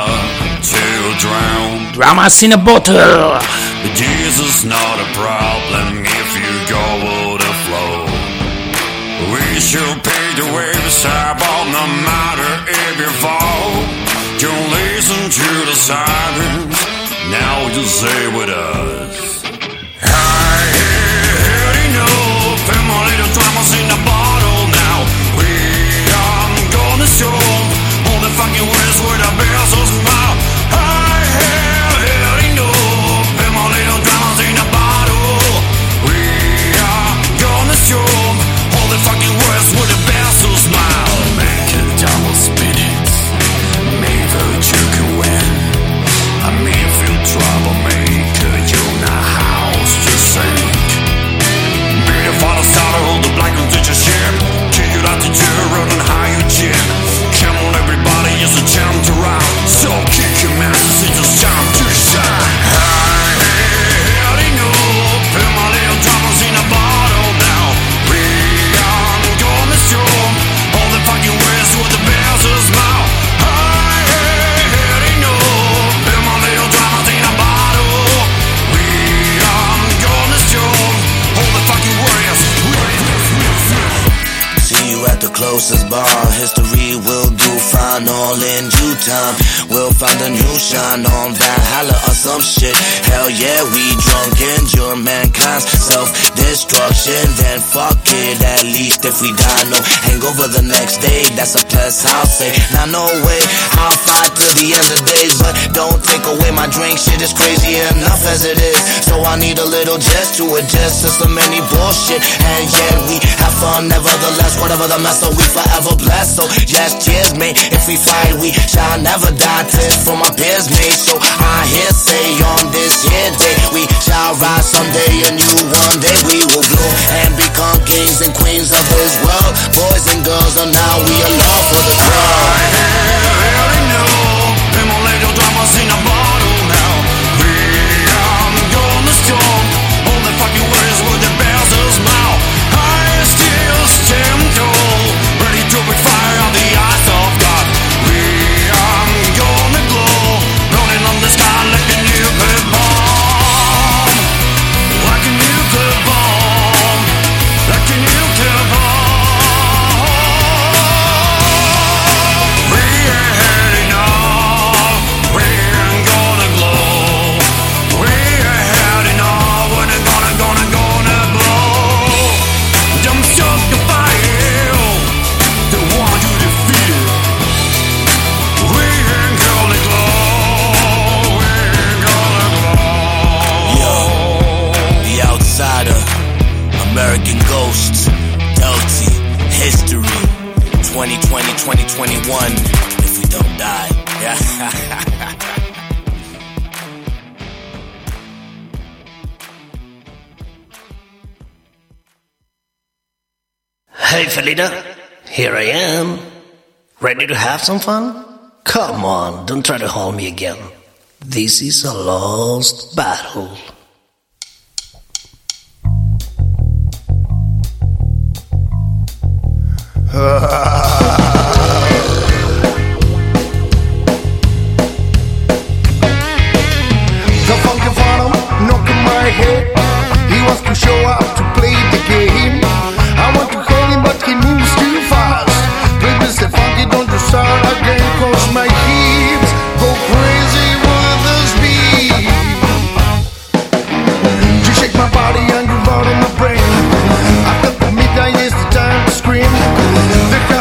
S6: Dramas in a Bottle.
S12: Jesus not a problem if you go with the flow. We should pay the waves up on the matter if you fall. Don't listen to the sirens. Now you say with us. I already know family the dramas in a bottle now. We are gonna show all the fucking ways with the bells of smile. I already know family the dramas in a bottle. We are gonna show all the fucking ways with the bells of smile. Make a double spinach. Maybe you can win. I mean, feel troublemaker, you're not house to sink. Be the father starter, hold the black and ditch a ship. Kick it out the road and high your chin. Come on, everybody, it's a time to ride. So kick your ass, it's just time to shine. I already know, put my little dramas in a bottle now. We are gonna show all the fucking ways with the bells of smile.
S11: At the closest bar, history will do fine. All in due time, we'll find a new shine on Valhalla or some shit. Hell yeah, we drunk, endure mankind's self-destruction. Then fuck it, at least if we die, no hangover the next day. That's a plus, I'll say. Now no way, I'll fight to the end of days, but don't take away my drink. Shit is crazy enough as it is, so I need a little just to adjust to so many bullshit. And yet we have fun nevertheless, whatever the mess, so we forever blessed. So yes, cheers, mate. If we fight, we shall never die. Tears for my peers, mate. So I hear say on this here day, we shall rise someday. A new one day we will bloom and become kings and queens of this world. Boys and girls, and now we are love for the crowd.
S12: I already know, them all little dramas in a bottle now. We are gonna storm all the fucking words with the bells of smile. I still stand tall, ready to be fire on the eyes of God. We are gonna glow, rolling on the sky like a nuclear bomb. Like a nuclear bomb. Like a nuclear bomb. We ain't heading off. We ain't gonna glow. We ain't heading off. We're gonna blow. Don't stop the fire. The one you defeated. We ain't gonna glow. We ain't gonna glow.
S11: Yo, the outsider, American Ghosts, Delty, history, 2020, 2021, if we don't die. Yeah.
S13: Hey Felina, here I am. Ready to have some fun? Come on, don't try to hold me again. This is a lost battle.
S14: The funky phantom knocking my head. He wants to show up to play the game. I want to call him but he moves too fast. Baby say funky, don't you start again, cause my hips go crazy with the speed. You shake my body and you run on my brain. After the midnight is the time to scream. The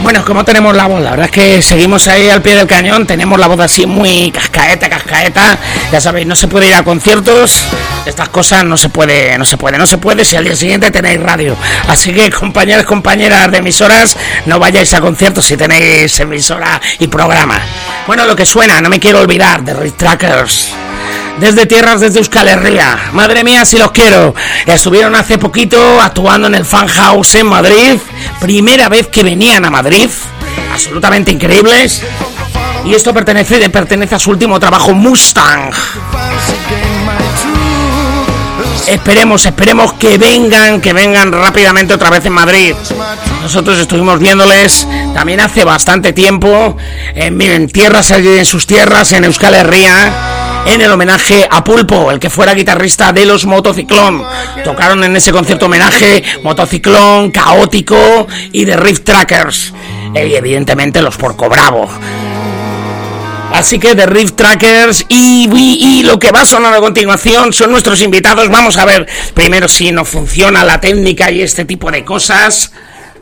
S6: Bueno, ¿cómo tenemos la voz? La verdad es que seguimos ahí al pie del cañón. Tenemos la voz así muy cascaeta. Ya sabéis, no se puede ir a conciertos. Estas cosas no se puede si al día siguiente tenéis radio. Así que, compañeras de emisoras, no vayáis a conciertos si tenéis emisora y programa. Bueno, lo que suena, no me quiero olvidar, de Riff Trackers. Desde tierras, desde Euskal Herria. Madre mía, si los quiero. Estuvieron hace poquito actuando en el Fan House en Madrid. Primera vez que venían a Madrid. Absolutamente increíbles. Y esto pertenece a su último trabajo, Mustang. Esperemos que vengan rápidamente otra vez en Madrid. Nosotros estuvimos viéndoles también hace bastante tiempo en sus tierras, en Euskal Herria, en el homenaje a Pulpo, el que fuera guitarrista de los Motociclón. Tocaron en ese concierto homenaje Motociclón, Caótico y The Riff Trackers, y evidentemente los Porco Bravo. Así que The Riff Trackers y lo que va a sonar a continuación son nuestros invitados. Vamos a ver primero si no funciona la técnica y este tipo de cosas.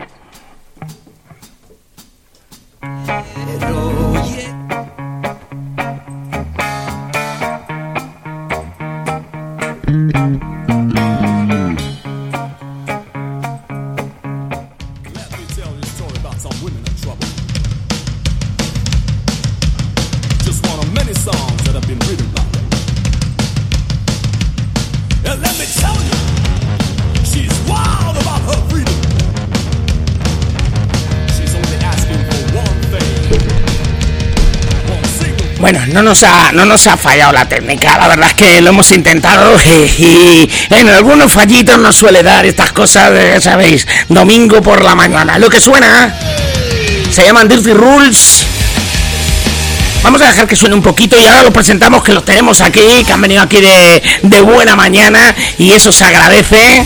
S6: Bueno, no nos ha fallado la técnica, la verdad es que lo hemos intentado y en algunos fallitos nos suele dar estas cosas, ya sabéis, domingo por la mañana. Lo que suena se llaman Dirty Rules. Vamos a dejar que suene un poquito y ahora lo presentamos, que los tenemos aquí, que han venido aquí de buena mañana y eso se agradece.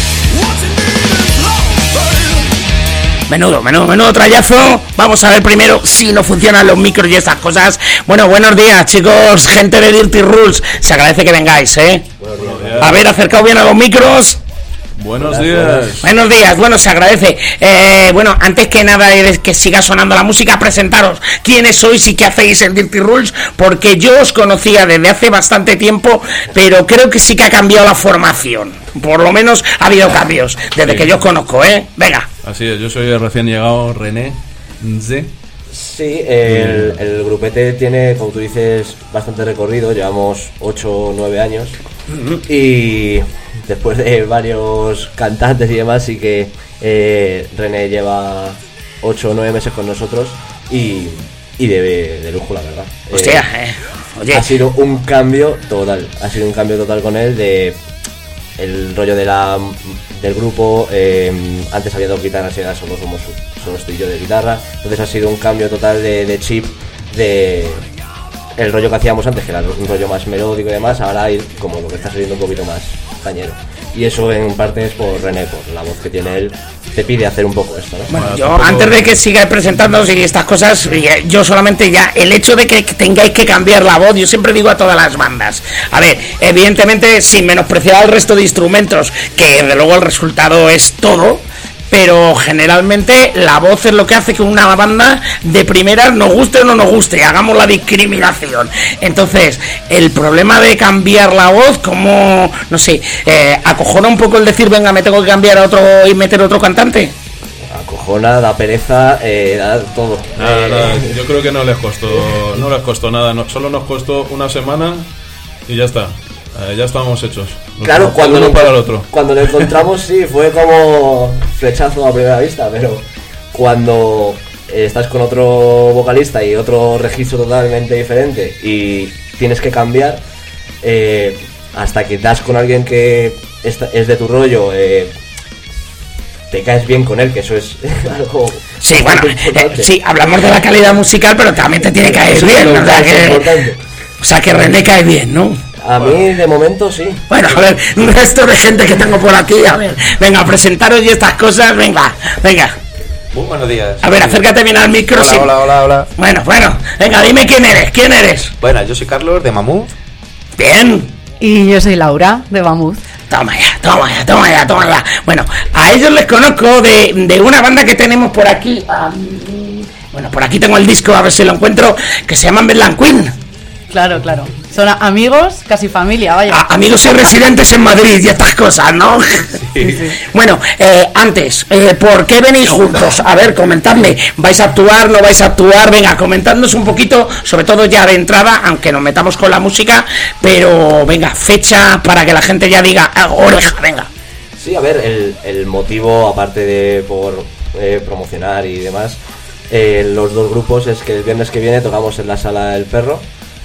S6: Menudo trayazo. Vamos a ver primero si no funcionan los micros y estas cosas. Bueno, buenos días, chicos, gente de Dirty Rules. Se agradece que vengáis, Buenos días. A ver, acercaos bien a los micros.
S2: Buenos días.
S6: Buenos días, bueno, se agradece. Bueno, antes que nada de que siga sonando la música, presentaros quiénes sois y qué hacéis en Dirty Rules, porque yo os conocía desde hace bastante tiempo, pero creo que sí que ha cambiado la formación. Por lo menos ha habido cambios desde que yo os conozco, Venga.
S2: Así es, yo soy el recién llegado René Nze.
S15: Sí, el grupete tiene, como tú dices, bastante recorrido. Llevamos 8 o 9 años y después de varios cantantes y demás, sí que René lleva 8 o 9 meses con nosotros y de lujo, la verdad.
S6: Hostia, oye.
S15: Ha sido un cambio total con él, de el rollo del grupo. Antes había 2 guitarras y ahora solo estoy yo de guitarra, entonces ha sido un cambio total de chip, de el rollo que hacíamos antes, que era un rollo más melódico y demás, ahora hay como lo que está saliendo un poquito más cañero, y eso en parte es por René, por la voz que tiene él, te pide hacer un poco esto, ¿no?
S6: Bueno, yo antes de que sigáis presentándoos y estas cosas, yo solamente ya el hecho de que tengáis que cambiar la voz, yo siempre digo a todas las bandas, a ver, evidentemente sin menospreciar al resto de instrumentos, que de luego el resultado es todo, pero generalmente la voz es lo que hace que una banda de primeras nos guste o no nos guste, hagamos la discriminación. Entonces, el problema de cambiar la voz, como, no sé, acojona un poco el decir, venga, me tengo que cambiar a otro y meter otro cantante.
S15: Acojona, da pereza, da todo.
S2: Nada, yo creo que no les costó nada, solo nos costó una semana y ya está. Ya estábamos hechos.
S15: Claro, cuando lo encontramos sí, fue como flechazo a primera vista, pero cuando estás con otro vocalista y otro registro totalmente diferente y tienes que cambiar, hasta que das con alguien que es de tu rollo, te caes bien con él, que eso es algo...
S6: Sí, bueno, sí, hablamos de la calidad musical, pero también te tiene que caer bien, ¿no? O sea que René cae bien, ¿no?
S15: A mí, de momento, sí.
S6: Bueno, a ver, un resto de gente que tengo por aquí, a ver, venga, presentaros y estas cosas, venga.
S16: Muy buenos días.
S6: A ver, acércate bien al micro.
S16: Hola.
S6: Bueno, venga, dime quién eres.
S16: Bueno, yo soy Carlos, de Mammoth.
S6: Bien.
S17: Y yo soy Laura, de Mammoth.
S6: Toma ya. Bueno, a ellos les conozco de una banda que tenemos por aquí. Bueno, por aquí tengo el disco, a ver si lo encuentro, que se llaman Bedlam Queen.
S17: Claro. Son amigos, casi familia, vaya.
S6: Amigos y residentes en Madrid y estas cosas, ¿no? Sí. Bueno, antes, ¿por qué venís juntos? A ver, comentadme, ¿vais a actuar, no vais a actuar? Venga, comentadnos un poquito, sobre todo ya de entrada, aunque nos metamos con la música, pero venga, fecha para que la gente ya diga, oreja, venga.
S15: Sí, a ver, el motivo, aparte de por promocionar y demás, los dos grupos es que el viernes que viene tocamos en la Sala del Perro.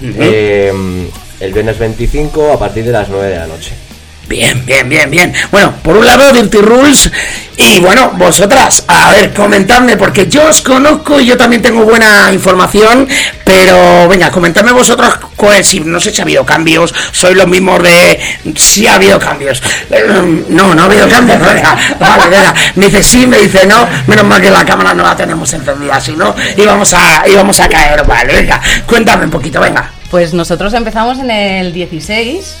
S15: El viernes 25 a partir de las 9 de la noche.
S6: Bien. Bueno, por un lado Dirty Rules y bueno, vosotras, a ver, comentadme, porque yo os conozco y yo también tengo buena información, pero venga, comentadme vosotros si no sé si ha habido cambios, sois los mismos de... Sí ha habido cambios. No ha habido cambios, venga. Me dice sí, me dice no, menos mal que la cámara no la tenemos encendida, si no íbamos a caer, vale, venga, cuéntame un poquito, venga.
S17: Pues nosotros empezamos en el 16,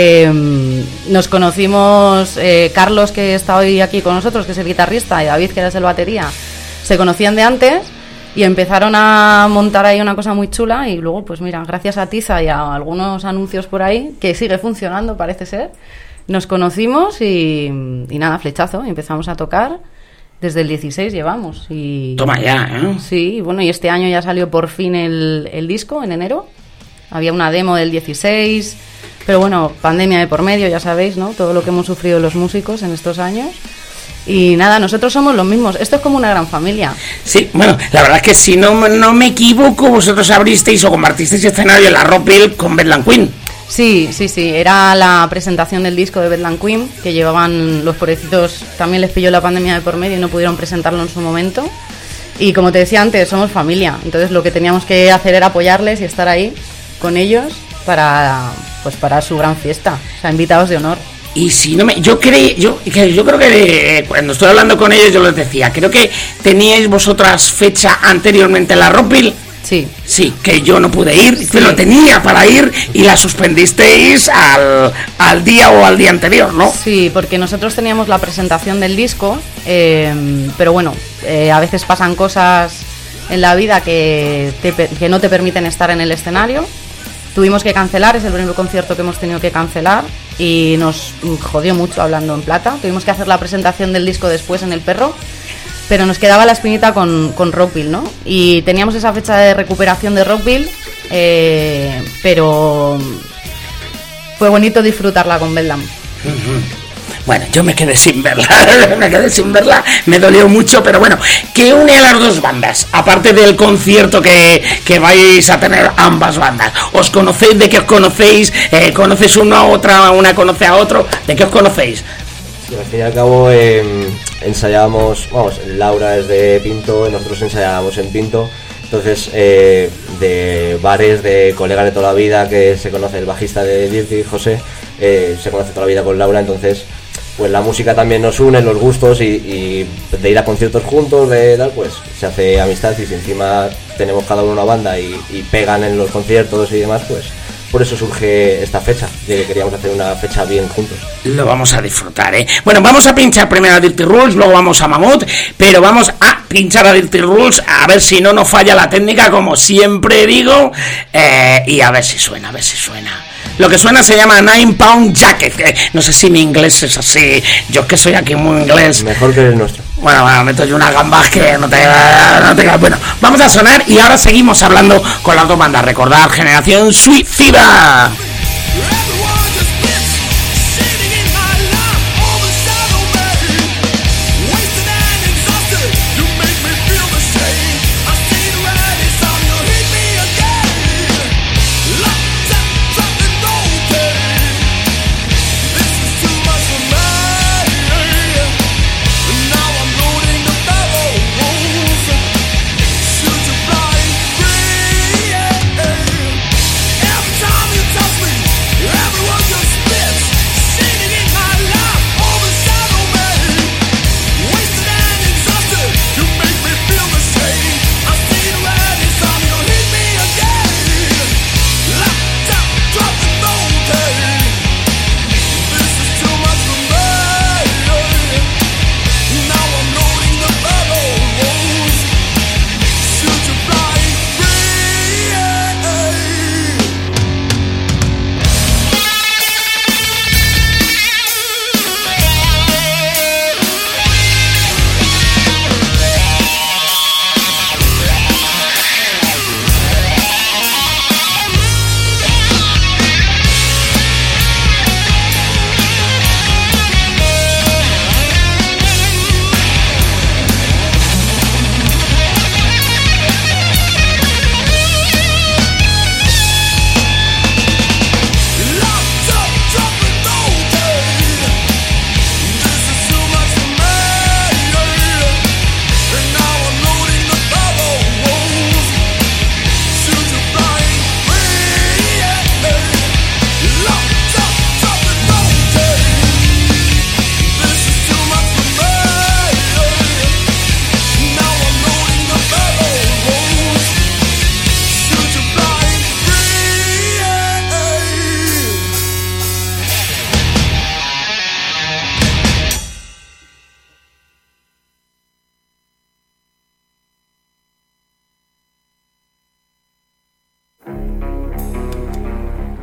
S17: nos conocimos, Carlos, que está hoy aquí con nosotros, que es el guitarrista, y David, que es el batería, se conocían de antes y empezaron a montar ahí una cosa muy chula y luego, pues mira, gracias a Tiza y a algunos anuncios por ahí, que sigue funcionando, parece ser, nos conocimos y nada, flechazo, empezamos a tocar. Desde el 16 llevamos y...
S6: Toma ya, ¿eh?
S17: Sí, bueno, y este año ya salió por fin el disco, en enero. Había una demo del 16, pero bueno, pandemia de por medio, ya sabéis, ¿no? Todo lo que hemos sufrido los músicos en estos años. Y nada, nosotros somos los mismos. Esto es como una gran familia.
S6: Sí, bueno, la verdad es que si no me equivoco, vosotros abristeis o compartisteis escenario en la Rockville con Bedlam Queen.
S17: Sí, era la presentación del disco de Bedlam Queen, que llevaban los pobrecitos, también les pilló la pandemia de por medio y no pudieron presentarlo en su momento. Y como te decía antes, somos familia, entonces lo que teníamos que hacer era apoyarles y estar ahí con ellos para su gran fiesta, o sea, invitados de honor.
S6: Y si no yo creo que cuando estoy hablando con ellos yo les decía, creo que teníais vosotras fecha anteriormente en la Rockville. Sí, que yo no pude ir, que lo tenía para ir y la suspendisteis al día o al día anterior, ¿no?
S17: Sí, porque nosotros teníamos la presentación del disco, pero bueno, a veces pasan cosas en la vida que no te permiten estar en el escenario. Tuvimos que cancelar, es el primer concierto que hemos tenido que cancelar y nos jodió mucho, hablando en plata. Tuvimos que hacer la presentación del disco después en el Perro, pero nos quedaba la espinita con Rockville, ¿no? Y teníamos esa fecha de recuperación de Rockville, pero fue bonito disfrutarla con Bedlam.
S6: Bueno, yo me quedé sin verla, me dolió mucho, pero bueno, ¿qué une a las dos bandas? Aparte del concierto que vais a tener ambas bandas, ¿os conocéis? ¿De qué os conocéis? ¿Conoces una a otra, una conoce a otro? ¿De qué os conocéis?
S15: Sí, al fin y al cabo ensayábamos, Laura es de Pinto, nosotros ensayábamos en Pinto, entonces de bares, de colegas de toda la vida, que se conoce el bajista de Dirty, José, se conoce toda la vida con Laura, entonces pues la música también nos une, los gustos y de ir a conciertos juntos, de tal, pues se hace amistad, y si encima tenemos cada uno una banda y pegan en los conciertos y demás, pues por eso surge esta fecha, de que queríamos hacer una fecha bien juntos.
S6: Lo vamos a disfrutar, ¿eh? Bueno, vamos a pinchar primero a Dirty Rules, luego vamos a Mammoth, pero vamos a pinchar a Dirty Rules, a ver si no nos falla la técnica, como siempre digo, y a ver si suena. Lo que suena se llama 9 Pound Jacket. No sé si mi inglés es así. Yo es que soy aquí muy inglés.
S15: Mejor que el nuestro.
S6: Bueno, meto yo unas gambas que no te... Bueno, vamos a sonar y ahora seguimos hablando con las dos bandas. Recordad, Generación Suicida.
S1: Touch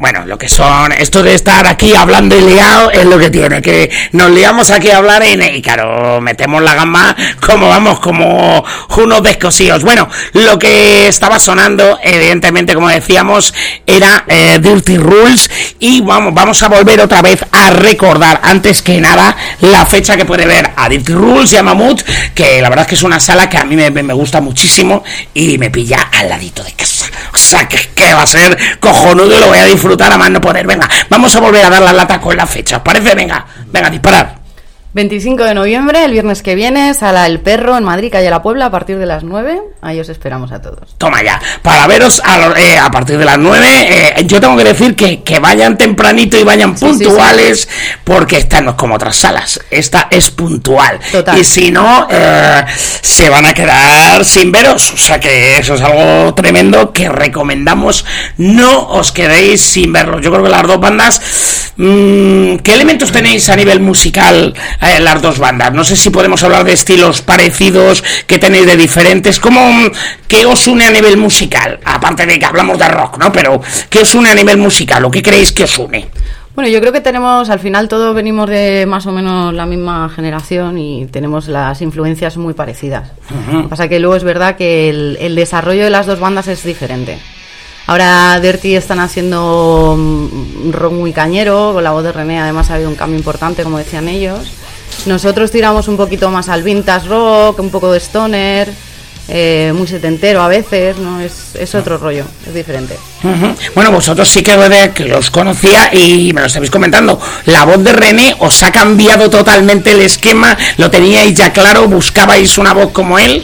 S6: Bueno, lo que son, esto de estar aquí hablando y liado es lo que tiene, que nos liamos aquí a hablar y claro, metemos la gamba como vamos, como unos descosíos. Bueno, lo que estaba sonando, evidentemente, como decíamos, era Dirty Rules, y vamos a volver otra vez a recordar, antes que nada, la fecha que puede ver a Dirty Rules y a Mammoth, que la verdad es que es una sala que a mí me gusta muchísimo y me pilla al ladito de casa. O sea, que va a ser cojonudo y lo voy a disfrutar a más no poder. Venga, vamos a volver a dar la lata con la fecha, ¿os parece? Venga, disparar.
S17: 25 de noviembre, el viernes que viene, Sala El Perro en Madrid, calle La Puebla, a partir de las 9. Ahí os esperamos a todos.
S6: Toma ya, para veros a partir de las 9. Yo tengo que decir que vayan tempranito y vayan puntuales, sí. Porque esta no es como otras salas, esta es puntual. Total. Y si no, se van a quedar sin veros. O sea que eso es algo tremendo que recomendamos. No os quedéis sin verlos. Yo creo que las dos bandas, ¿qué elementos tenéis a nivel musical? Las dos bandas, no sé si podemos hablar de estilos parecidos, que tenéis de diferentes, ¿qué os une a nivel musical? Aparte de que hablamos de rock, ¿no? Pero ¿qué os une a nivel musical o qué creéis que os une?
S17: Bueno, yo creo que al final todos venimos de más o menos la misma generación y tenemos las influencias muy parecidas. Lo que pasa que luego es verdad que el desarrollo de las dos bandas es diferente. Ahora Dirty están haciendo un rock muy cañero, con la voz de René además ha habido un cambio importante, como decían ellos. Nosotros tiramos un poquito más al vintage rock, un poco de stoner, muy setentero a veces, ¿no? Es otro rollo, es diferente.
S6: Bueno, vosotros sí que los conocía y me lo estáis comentando. La voz de René os ha cambiado totalmente el esquema, lo teníais ya claro, buscabais una voz como él.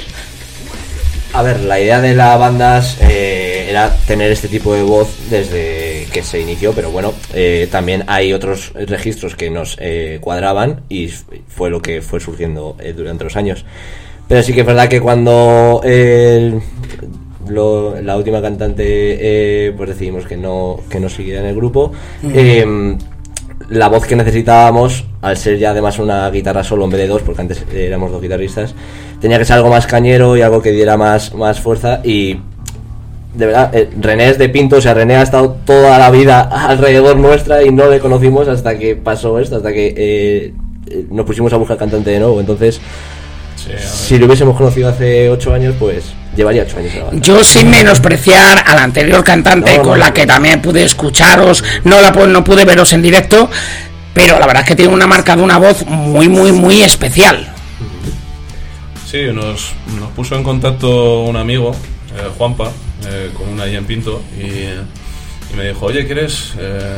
S15: A ver, la idea de la banda era tener este tipo de voz desde que se inició, pero bueno, también hay otros registros que nos cuadraban y fue lo que fue surgiendo durante los años. Pero sí que es verdad que cuando la última cantante pues decidimos que no siguiera en el grupo, la voz que necesitábamos, al ser ya además una guitarra solo en vez de dos, porque antes éramos dos guitarristas, tenía que ser algo más cañero y algo que diera más fuerza. Y de verdad, René es de Pinto, o sea, René ha estado toda la vida alrededor nuestra y no le conocimos hasta que pasó esto, hasta que nos pusimos a buscar cantante de nuevo. Entonces, si lo hubiésemos conocido hace 8 años, pues llevaría 8 años en la banda.
S6: Yo, sin menospreciar a la anterior cantante con la que también pude escucharos, no pude veros en directo, pero la verdad es que tiene una marca de una voz muy, muy, muy especial.
S2: Sí, nos puso en contacto un amigo, Juanpa, con una ahí en Pinto, y me dijo, oye, ¿quieres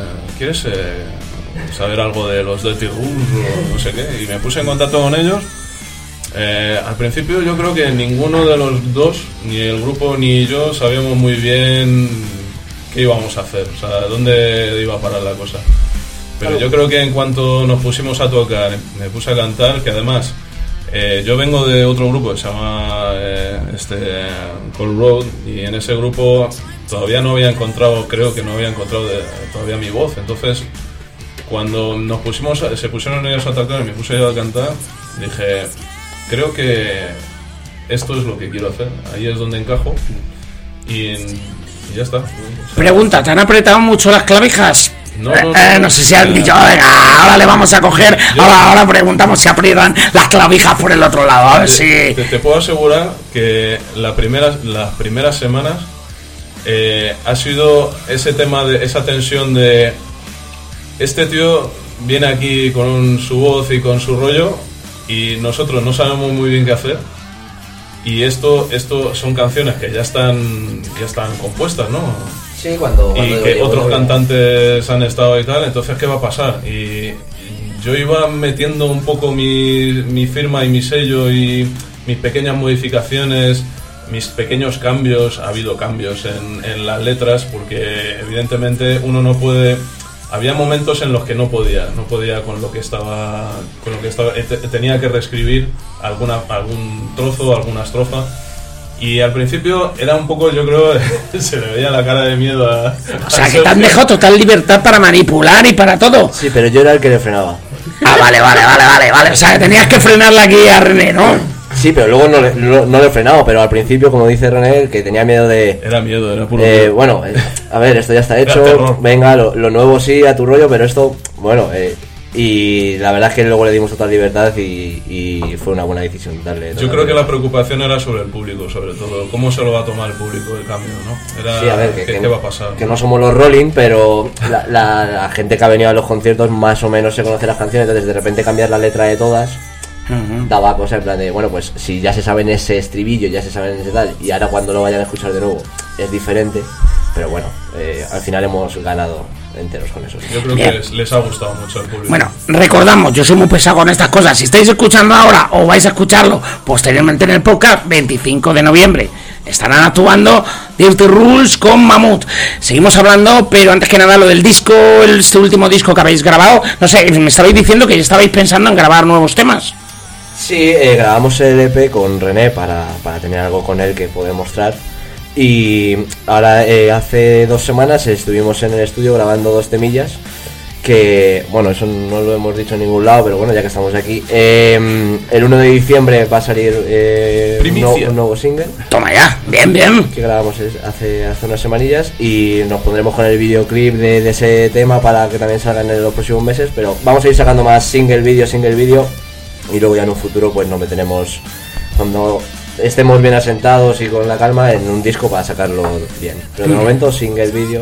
S2: saber algo de los Dirty Rules o no sé qué? Y me puse en contacto con ellos. Al principio yo creo que ninguno de los dos, ni el grupo ni yo, sabíamos muy bien qué íbamos a hacer, o sea, dónde iba a parar la cosa. Pero yo creo que en cuanto nos pusimos a tocar, me puse a cantar, que además yo vengo de otro grupo que se llama Cold Road, y en ese grupo todavía no había encontrado, creo que no había encontrado todavía mi voz. Entonces cuando se pusieron ellos a tocar y me puse yo a cantar, dije, creo que esto es lo que quiero hacer, ahí es donde encajo y ya está. O sea,
S6: pregunta, ¿te han apretado mucho las clavijas? No sé si han dicho, venga, ahora le vamos a coger, ahora preguntamos si aprietan las clavijas por el otro lado, a ver si...
S2: Te puedo asegurar que las primeras semanas ha sido ese tema de esa tensión de este tío viene aquí con su voz y con su rollo y nosotros no sabemos muy bien qué hacer, y esto son canciones que ya están compuestas, ¿no?
S15: Sí, cuando
S2: que otros cantantes han estado y tal, entonces ¿qué va a pasar? Y yo iba metiendo un poco mi firma y mi sello y mis pequeñas modificaciones, mis pequeños cambios. Ha habido cambios en las letras porque evidentemente uno no puede... Había momentos en los que no podía con lo que estaba, tenía que reescribir algún trozo, alguna estrofa. Y al principio era un poco, yo creo, se le veía la cara de miedo a...
S6: O sea, que te han dejado total libertad para manipular y para todo.
S15: Sí, pero yo era el que le frenaba.
S6: Ah, vale. O sea, que tenías que frenarla aquí a René, ¿no?
S15: Sí, pero luego no lo he frenado, pero al principio, como dice René, que tenía miedo de...
S2: Era miedo, era puro miedo.
S15: Bueno, a ver, esto ya está hecho, venga, lo nuevo sí, a tu rollo, pero esto, bueno, y la verdad es que luego le dimos total libertad y fue una buena decisión darle...
S2: Yo creo que la preocupación era sobre el público, sobre todo, cómo se lo va a tomar el público el cambio, ¿no? Era,
S15: sí, a ver,
S2: ¿qué va a pasar?
S15: Que no somos los Rolling, pero la gente que ha venido a los conciertos más o menos se conoce las canciones, entonces de repente cambiar la letra de todas... daba cosa en plan de, bueno, pues si ya se saben ese estribillo, ya se saben ese tal, y ahora cuando lo vayan a escuchar de nuevo es diferente, pero bueno, al final hemos ganado enteros con eso.
S2: Yo creo que les ha gustado mucho al público.
S6: Bueno, recordamos, yo soy muy pesado con estas cosas. Si estáis escuchando ahora o vais a escucharlo posteriormente en el podcast, 25 de noviembre estarán actuando Dirty Rules con Mammoth. Seguimos hablando, pero antes que nada lo del disco, este último disco que habéis grabado. No sé, me estabais diciendo que estabais pensando en grabar nuevos temas.
S15: Sí, grabamos el EP con René para tener algo con él que poder mostrar. Y ahora hace 2 semanas estuvimos en el estudio grabando 2 temillas. Que, bueno, eso no lo hemos dicho en ningún lado, pero bueno, ya que estamos aquí. El 1 de diciembre va a salir un nuevo single.
S6: Toma ya, bien, bien.
S15: Que grabamos hace unas semanillas. Y nos pondremos con el videoclip de ese tema para que también salgan en los próximos meses. Pero vamos a ir sacando más single video. Y luego ya en un futuro pues nos meteremos, cuando estemos bien asentados y con la calma, en un disco para sacarlo bien. Pero de momento single video.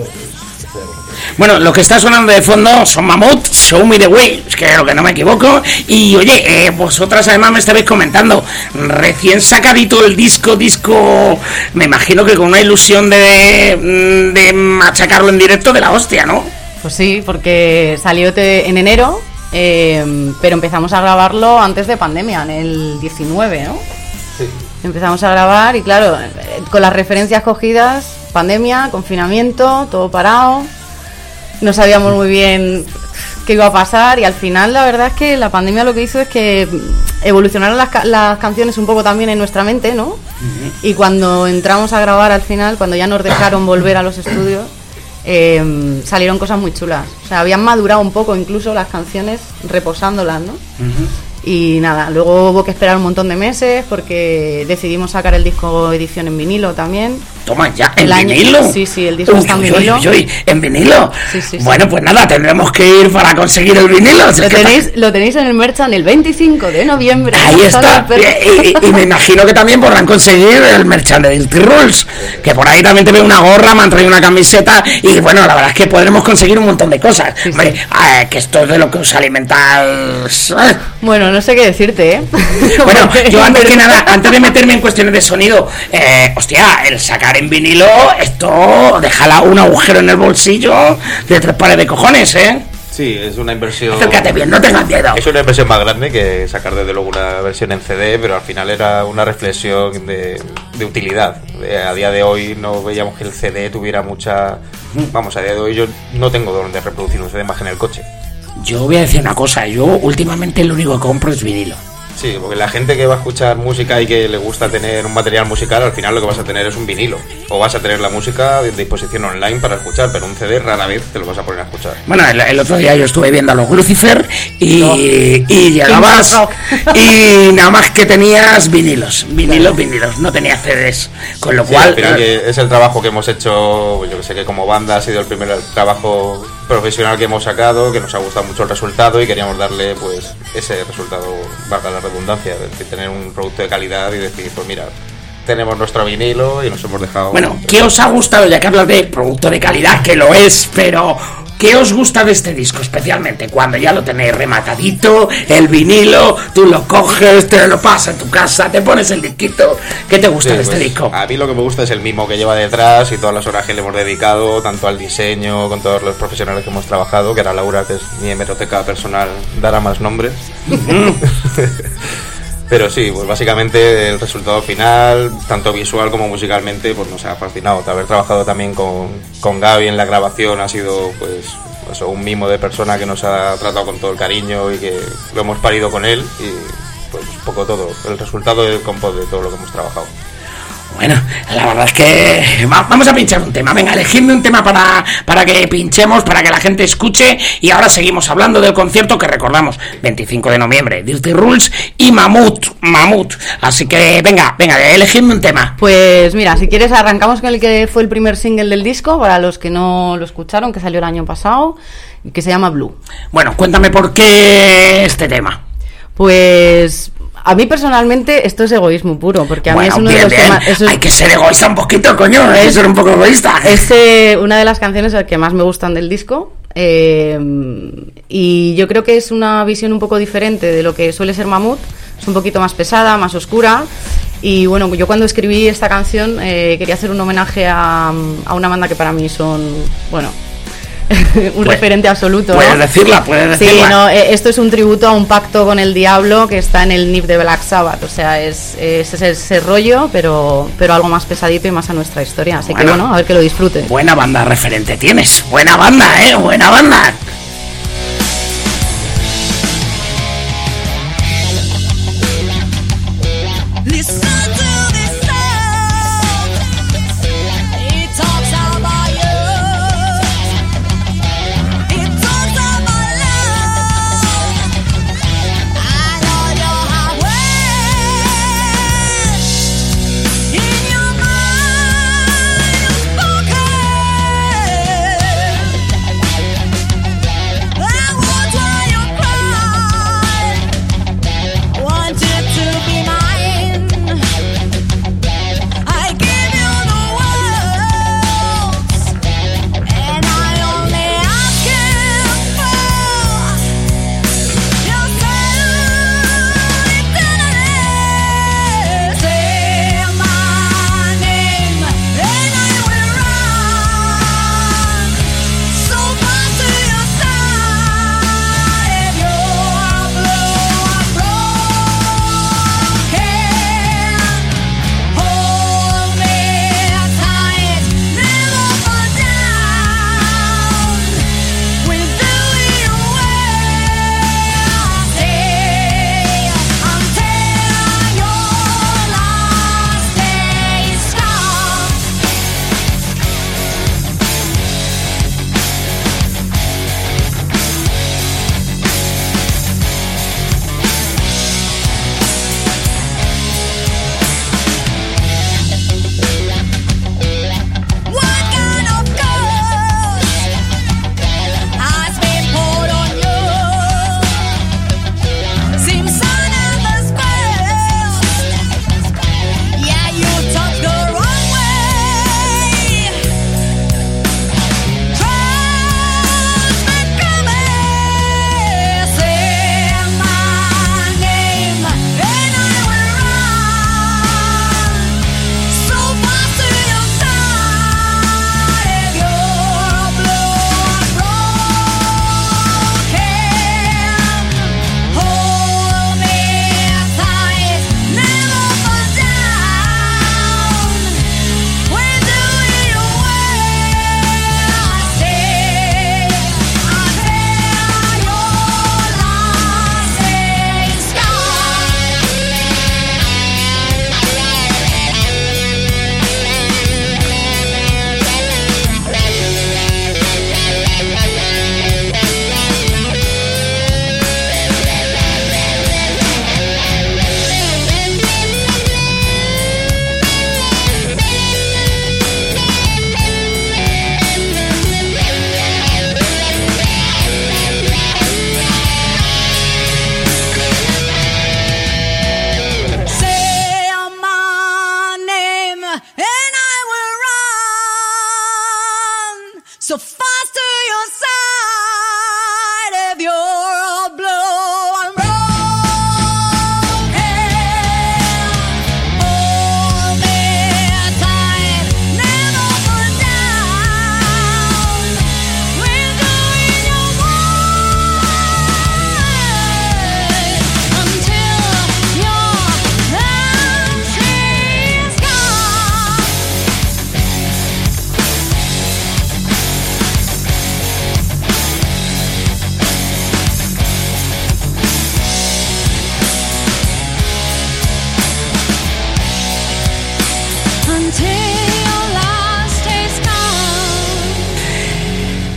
S6: Bueno, lo que está sonando de fondo son Mammoth, Show Me The Way, creo que no me equivoco. Y oye, vosotras además me estabais comentando, recién sacadito el disco, me imagino que con una ilusión de machacarlo en directo de la hostia, ¿no?
S17: Pues sí, porque salió en enero. Pero empezamos a grabarlo antes de pandemia, en el 19, ¿no?
S15: Sí.
S17: Empezamos a grabar y claro, con las referencias cogidas, pandemia, confinamiento, todo parado, no sabíamos muy bien qué iba a pasar y al final la verdad es que la pandemia lo que hizo es que evolucionaron las canciones un poco también en nuestra mente, ¿no? Uh-huh. Y cuando entramos a grabar al final, cuando ya nos dejaron volver a los estudios, salieron cosas muy chulas. O sea, habían madurado un poco incluso las canciones reposándolas, ¿no? Uh-huh. Y nada, luego hubo que esperar un montón de meses porque decidimos sacar el disco edición en vinilo también.
S6: Toma ya, ¿en vinilo?
S17: Sí, el disco está en vinilo.
S6: ¿En vinilo?
S17: Sí.
S6: Bueno, pues nada, tendremos que ir para conseguir el vinilo.
S17: Lo tenéis en el merchan el 25 de noviembre.
S6: Ahí está. Y me imagino que también podrán conseguir el merchan de Dirty Rules, que por ahí también te veo una gorra, me han traído una camiseta y bueno, la verdad es que podremos conseguir un montón de cosas. Sí. Hombre, que esto es de lo que os alimenta.
S17: Bueno, no sé qué decirte, ¿eh?
S6: Bueno, yo antes que nada, antes de meterme en cuestiones de sonido, hostia, el sacar en vinilo, esto déjala un agujero en el bolsillo de 3 pares de cojones, ¿eh?
S16: Sí, es una inversión...
S6: Acércate bien, no tengas miedo.
S16: Es una inversión más grande que sacar desde luego una versión en CD, pero al final era una reflexión de utilidad. A día de hoy no veíamos que el CD tuviera mucha... Vamos, a día de hoy yo no tengo donde reproducir un CD más que en el coche.
S6: Yo voy a decir una cosa, yo últimamente lo único que compro es vinilo.
S16: Sí, porque la gente que va a escuchar música y que le gusta tener un material musical, al final lo que vas a tener es un vinilo. O vas a tener la música de disposición online para escuchar, pero un CD rara vez te lo vas a poner a escuchar.
S6: Bueno, el otro día yo estuve viendo a los Lucifer y llegabas y nada más que tenías vinilos, no tenías CDs. Con lo cual...
S16: Pero que es el trabajo que hemos hecho, yo que sé que como banda ha sido el primer trabajo profesional que hemos sacado, que nos ha gustado mucho el resultado y queríamos darle pues ese resultado, valga la redundancia, es decir, tener un producto de calidad y decir, pues mira, tenemos nuestro vinilo y nos hemos dejado...
S6: Bueno, ¿qué os ha gustado, ya que hablas de producto de calidad, que lo es, pero... ¿Qué os gusta de este disco especialmente? Cuando ya lo tenéis rematadito, el vinilo, tú lo coges, te lo pasas en tu casa, te pones el disquito. ¿Qué te gusta de este disco?
S16: A mí lo que me gusta es el mimo que lleva detrás y todas las horas que le hemos dedicado, tanto al diseño, con todos los profesionales que hemos trabajado, que ahora Laura, que es mi hemeroteca personal, dará más nombres. Pero sí, pues básicamente el resultado final, tanto visual como musicalmente, pues nos ha fascinado. Haber trabajado también con Gaby en la grabación ha sido pues eso, un mimo de persona que nos ha tratado con todo el cariño y que lo hemos parido con él y pues un poco todo, el resultado del compost de todo lo que hemos trabajado.
S6: Bueno, la verdad es que vamos a pinchar un tema. Venga, elegidme un tema para que pinchemos, para que la gente escuche. Y ahora seguimos hablando del concierto que recordamos, 25 de noviembre, Dirty Rules y Mamut. Así que venga, elegidme un tema.
S17: Pues mira, si quieres arrancamos con el que fue el primer single del disco, para los que no lo escucharon, que salió el año pasado, que se llama Blue.
S6: Bueno, cuéntame por qué este tema.
S17: Pues... a mí personalmente esto es egoísmo puro, porque a mí es uno de los temas...
S6: Hay que ser egoísta un poquito, coño, hay que ser un poco egoísta.
S17: Es una de las canciones que más me gustan del disco, y yo creo que es una visión un poco diferente de lo que suele ser Mamut. Es un poquito más pesada, más oscura, y bueno, yo cuando escribí esta canción quería hacer un homenaje a una banda que para mí son, bueno... un referente absoluto, ¿no?
S6: Puedes decirla.
S17: Sí, no, esto es un tributo a un pacto con el diablo que está en el NIF de Black Sabbath. O sea, es ese rollo, pero algo más pesadito y más a nuestra historia. Así que bueno, a ver que lo disfrute.
S6: Buena banda referente tienes. Buena banda, buena banda.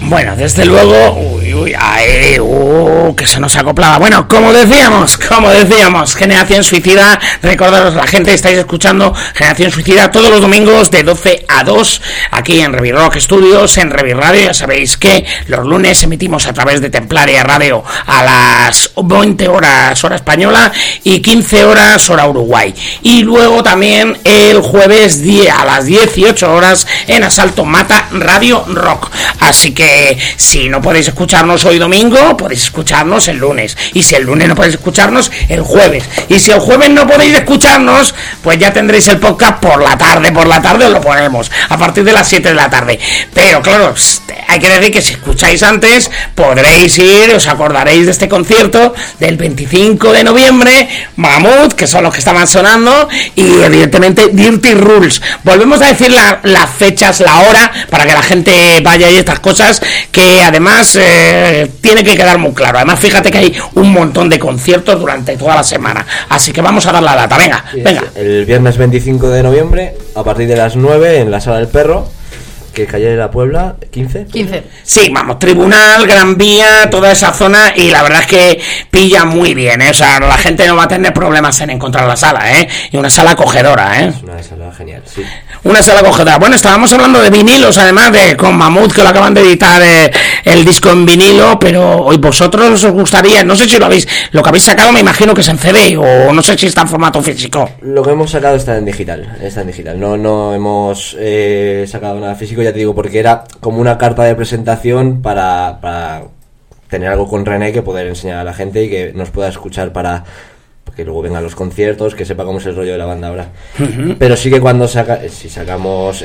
S6: Bueno, desde luego, que se nos acoplaba. Bueno, como decíamos, Generación Suicida, recordaros, la gente, estáis escuchando Generación Suicida todos los domingos de 12 a 2, aquí en Revi Rock Studios, en Revi Radio. Ya sabéis que los lunes emitimos a través de Templaria Radio a las 20 horas hora española y 15 horas hora Uruguay. Y luego también el jueves a las 18 horas en Asalto Mata Radio Rock. Así que si no podéis escucharnos hoy domingo, podéis escucharnos el lunes. Y si el lunes no podéis escucharnos, el jueves. Y si el jueves no podéis escucharnos, pues ya tendréis el podcast por la tarde os lo ponemos a partir de las 7 de la tarde. Pero claro, hay que decir que si escucháis antes, podréis ir, os acordaréis de este concierto del 25 de noviembre, Mammoth, que son los que estaban sonando, y evidentemente Dirty Rules. Volvemos a decir las fechas, la hora, para que la gente vaya y estas cosas, que además tiene que quedar muy claro. Además, fíjate que hay un montón de conciertos durante toda la semana, así que vamos a dar la data. Venga.
S15: El viernes 25 de noviembre, a partir de las 9, en la Sala del Perro, que calle de la Puebla, 15.
S6: Sí, vamos, Tribunal, Gran Vía, toda esa zona, y la verdad es que pilla muy bien, ¿eh? O sea, la gente no va a tener problemas en encontrar la sala, ¿eh? Y una sala acogedora, ¿eh?
S15: Es una sala genial, sí.
S6: Una sala acogedora. Bueno, estábamos hablando de vinilos, además, con Mammoth, que lo acaban de editar el disco en vinilo, pero hoy vosotros os gustaría, no sé si lo que habéis sacado, me imagino que es en CD, o no sé si está en formato físico.
S15: Lo que hemos sacado está en digital, no hemos sacado nada físico, ya te digo, porque era como una carta de presentación para tener algo con René que poder enseñar a la gente y que nos pueda escuchar para que luego vengan los conciertos, que sepa cómo es el rollo de la banda ahora. Pero sí que cuando si sacamos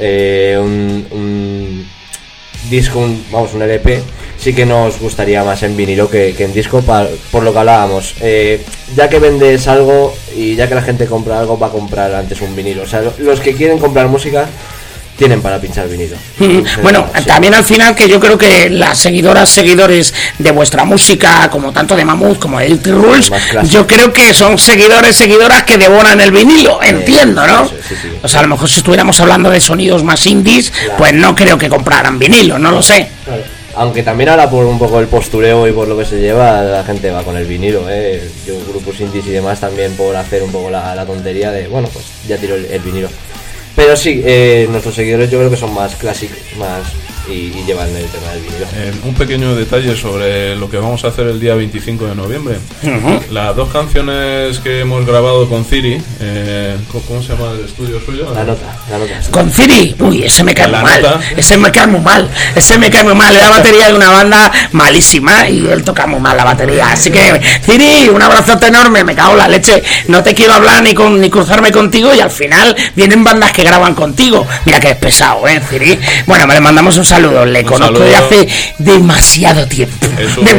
S15: un disco, un LP, sí que nos gustaría más en vinilo que en disco, por lo que hablábamos. Ya que vendes algo y ya que la gente compra algo, va a comprar antes un vinilo. O sea, los que quieren comprar música tienen para pinchar vinilo.
S6: Bueno, sí. También al final, que yo creo que las seguidores de vuestra música, como tanto de Mammoth como de Dirty Rules, yo creo que son seguidoras que devoran el vinilo, entiendo, ¿no?
S15: Sí.
S6: O sea, a lo mejor si estuviéramos hablando de sonidos más indies, claro, pues no creo que compraran vinilo, no lo sé.
S15: Claro. Aunque también ahora por un poco el postureo y por lo que se lleva, la gente va con el vinilo, Yo, grupos indies y demás, también por hacer un poco la tontería de, bueno, pues ya tiro el vinilo. Pero sí, nuestros seguidores yo creo que son más clásicos, y llevan el tema del vinilo.
S2: Un pequeño detalle sobre lo que vamos a hacer el día 25 de noviembre. Las dos canciones que hemos grabado con Ciri, ¿cómo se llama el estudio suyo?
S15: La nota.
S6: Con Ciri, ese me cae muy mal. Ese me cae muy mal. Es la batería de una banda malísima y él toca muy mal la batería. Así que, Ciri, un abrazote enorme, me cago en la leche. No te quiero hablar ni cruzarme contigo, y al final vienen bandas que graban contigo. Mira que es pesado, Ciri. Bueno, le mandamos un saludo, le conozco de hace demasiado tiempo.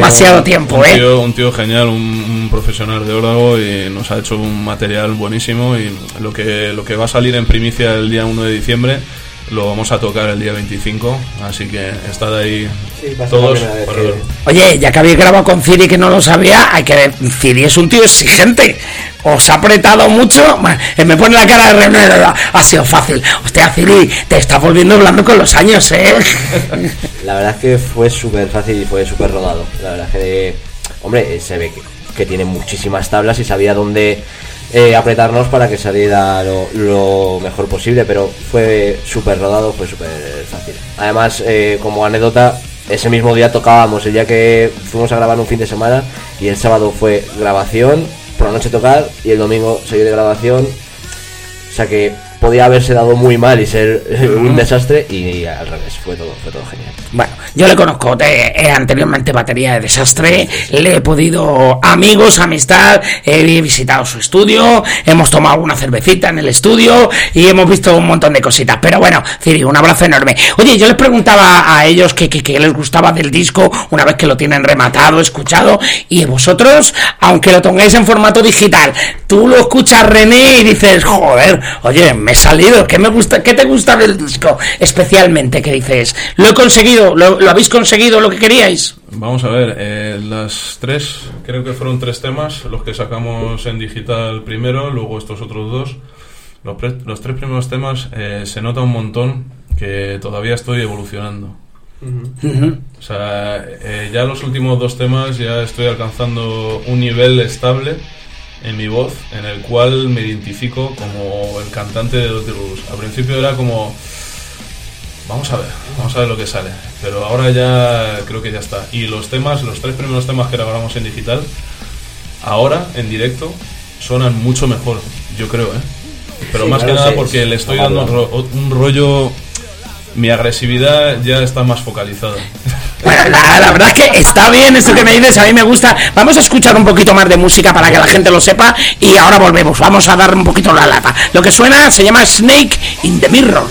S6: Un
S2: tío genial, un profesional de órdago, y nos ha hecho un material buenísimo, y lo que va a salir en primicia el día 1 de diciembre lo vamos a tocar el día 25, así que estad ahí todos para verlo.
S6: Oye, ya que habéis grabado con Ciri, que no lo sabía, Ciri es un tío exigente. Os ha apretado mucho. Me pone la cara de René. Ha sido fácil. Hostia, Ciri, te estás volviendo blando con los años,
S15: La verdad es que fue súper fácil y fue súper rodado. La verdad es que, hombre, se ve que tiene muchísimas tablas y sabía dónde apretarnos para que saliera lo mejor posible, pero fue súper rodado, fue súper fácil. Además, como anécdota, ese mismo día tocábamos, el día que fuimos a grabar un fin de semana, y el sábado fue grabación, por la noche tocar, y el domingo seguir de grabación. O sea que podía haberse dado muy mal y ser un desastre, y al revés, fue todo genial.
S6: Bueno, yo le conozco anteriormente, batería de Desastre, le he podido amigos, amistad, he visitado su estudio, hemos tomado una cervecita en el estudio y hemos visto un montón de cositas. Pero bueno, Ciri, un abrazo enorme. Oye, yo les preguntaba a ellos qué les gustaba del disco una vez que lo tienen rematado, escuchado, y vosotros, aunque lo tengáis en formato digital, tú lo escuchas, René, y dices, joder, oye, me he salido, ¿qué te gusta del disco especialmente? ¿Qué dices? Lo he conseguido, lo habéis conseguido lo que queríais.
S2: Vamos a ver, creo que fueron 3 temas los que sacamos en digital primero, luego estos otros 2. Los 3 primeros temas se nota un montón que todavía estoy evolucionando. O sea, ya los últimos 2 temas ya estoy alcanzando un nivel estable en mi voz en el cual me identifico como el cantante de Dirty Rules. Al principio era como, vamos a ver lo que sale, pero ahora ya creo que ya está. Y los 3 primeros temas que grabamos en digital, ahora en directo suenan mucho mejor, yo creo, pero sí, más que nada porque le estoy dando un rollo. Mi agresividad ya está más focalizada.
S6: Bueno, la verdad es que está bien esto que me dices, a mí me gusta. Vamos a escuchar un poquito más de música para que la gente lo sepa y ahora volvemos, vamos a dar un poquito la lata. Lo que suena se llama Snake in the Mirror.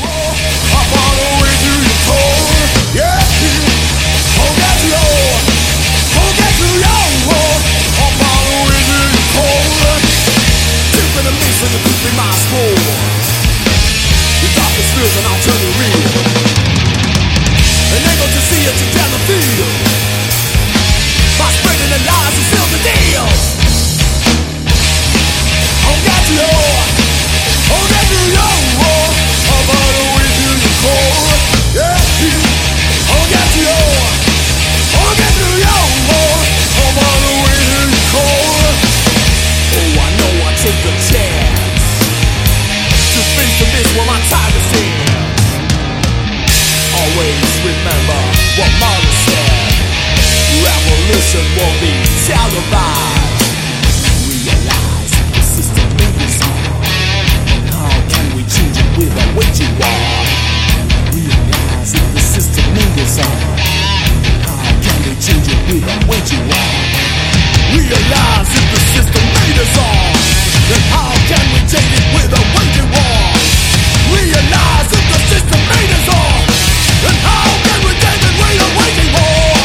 S18: And I'll turn it real. Unable to see it together feel. By spreading the lies and seal the deal. I'll get you, I'll get you, I'm on the way to the core. Yeah, I'll get you, I'll get you, I'm on the way to the core. Oh, I know I take a chance to face the mist while my time is in. Always remember what Mother said. Revolution will be televised. Realize the system is on. And how can we change it with a waging war? Realize if the system is on. How can we change it with a waging war? Realize if the system is on. Then how can we change it with a waging war? Realize if the system is on. And how can we take it when you're waiting for?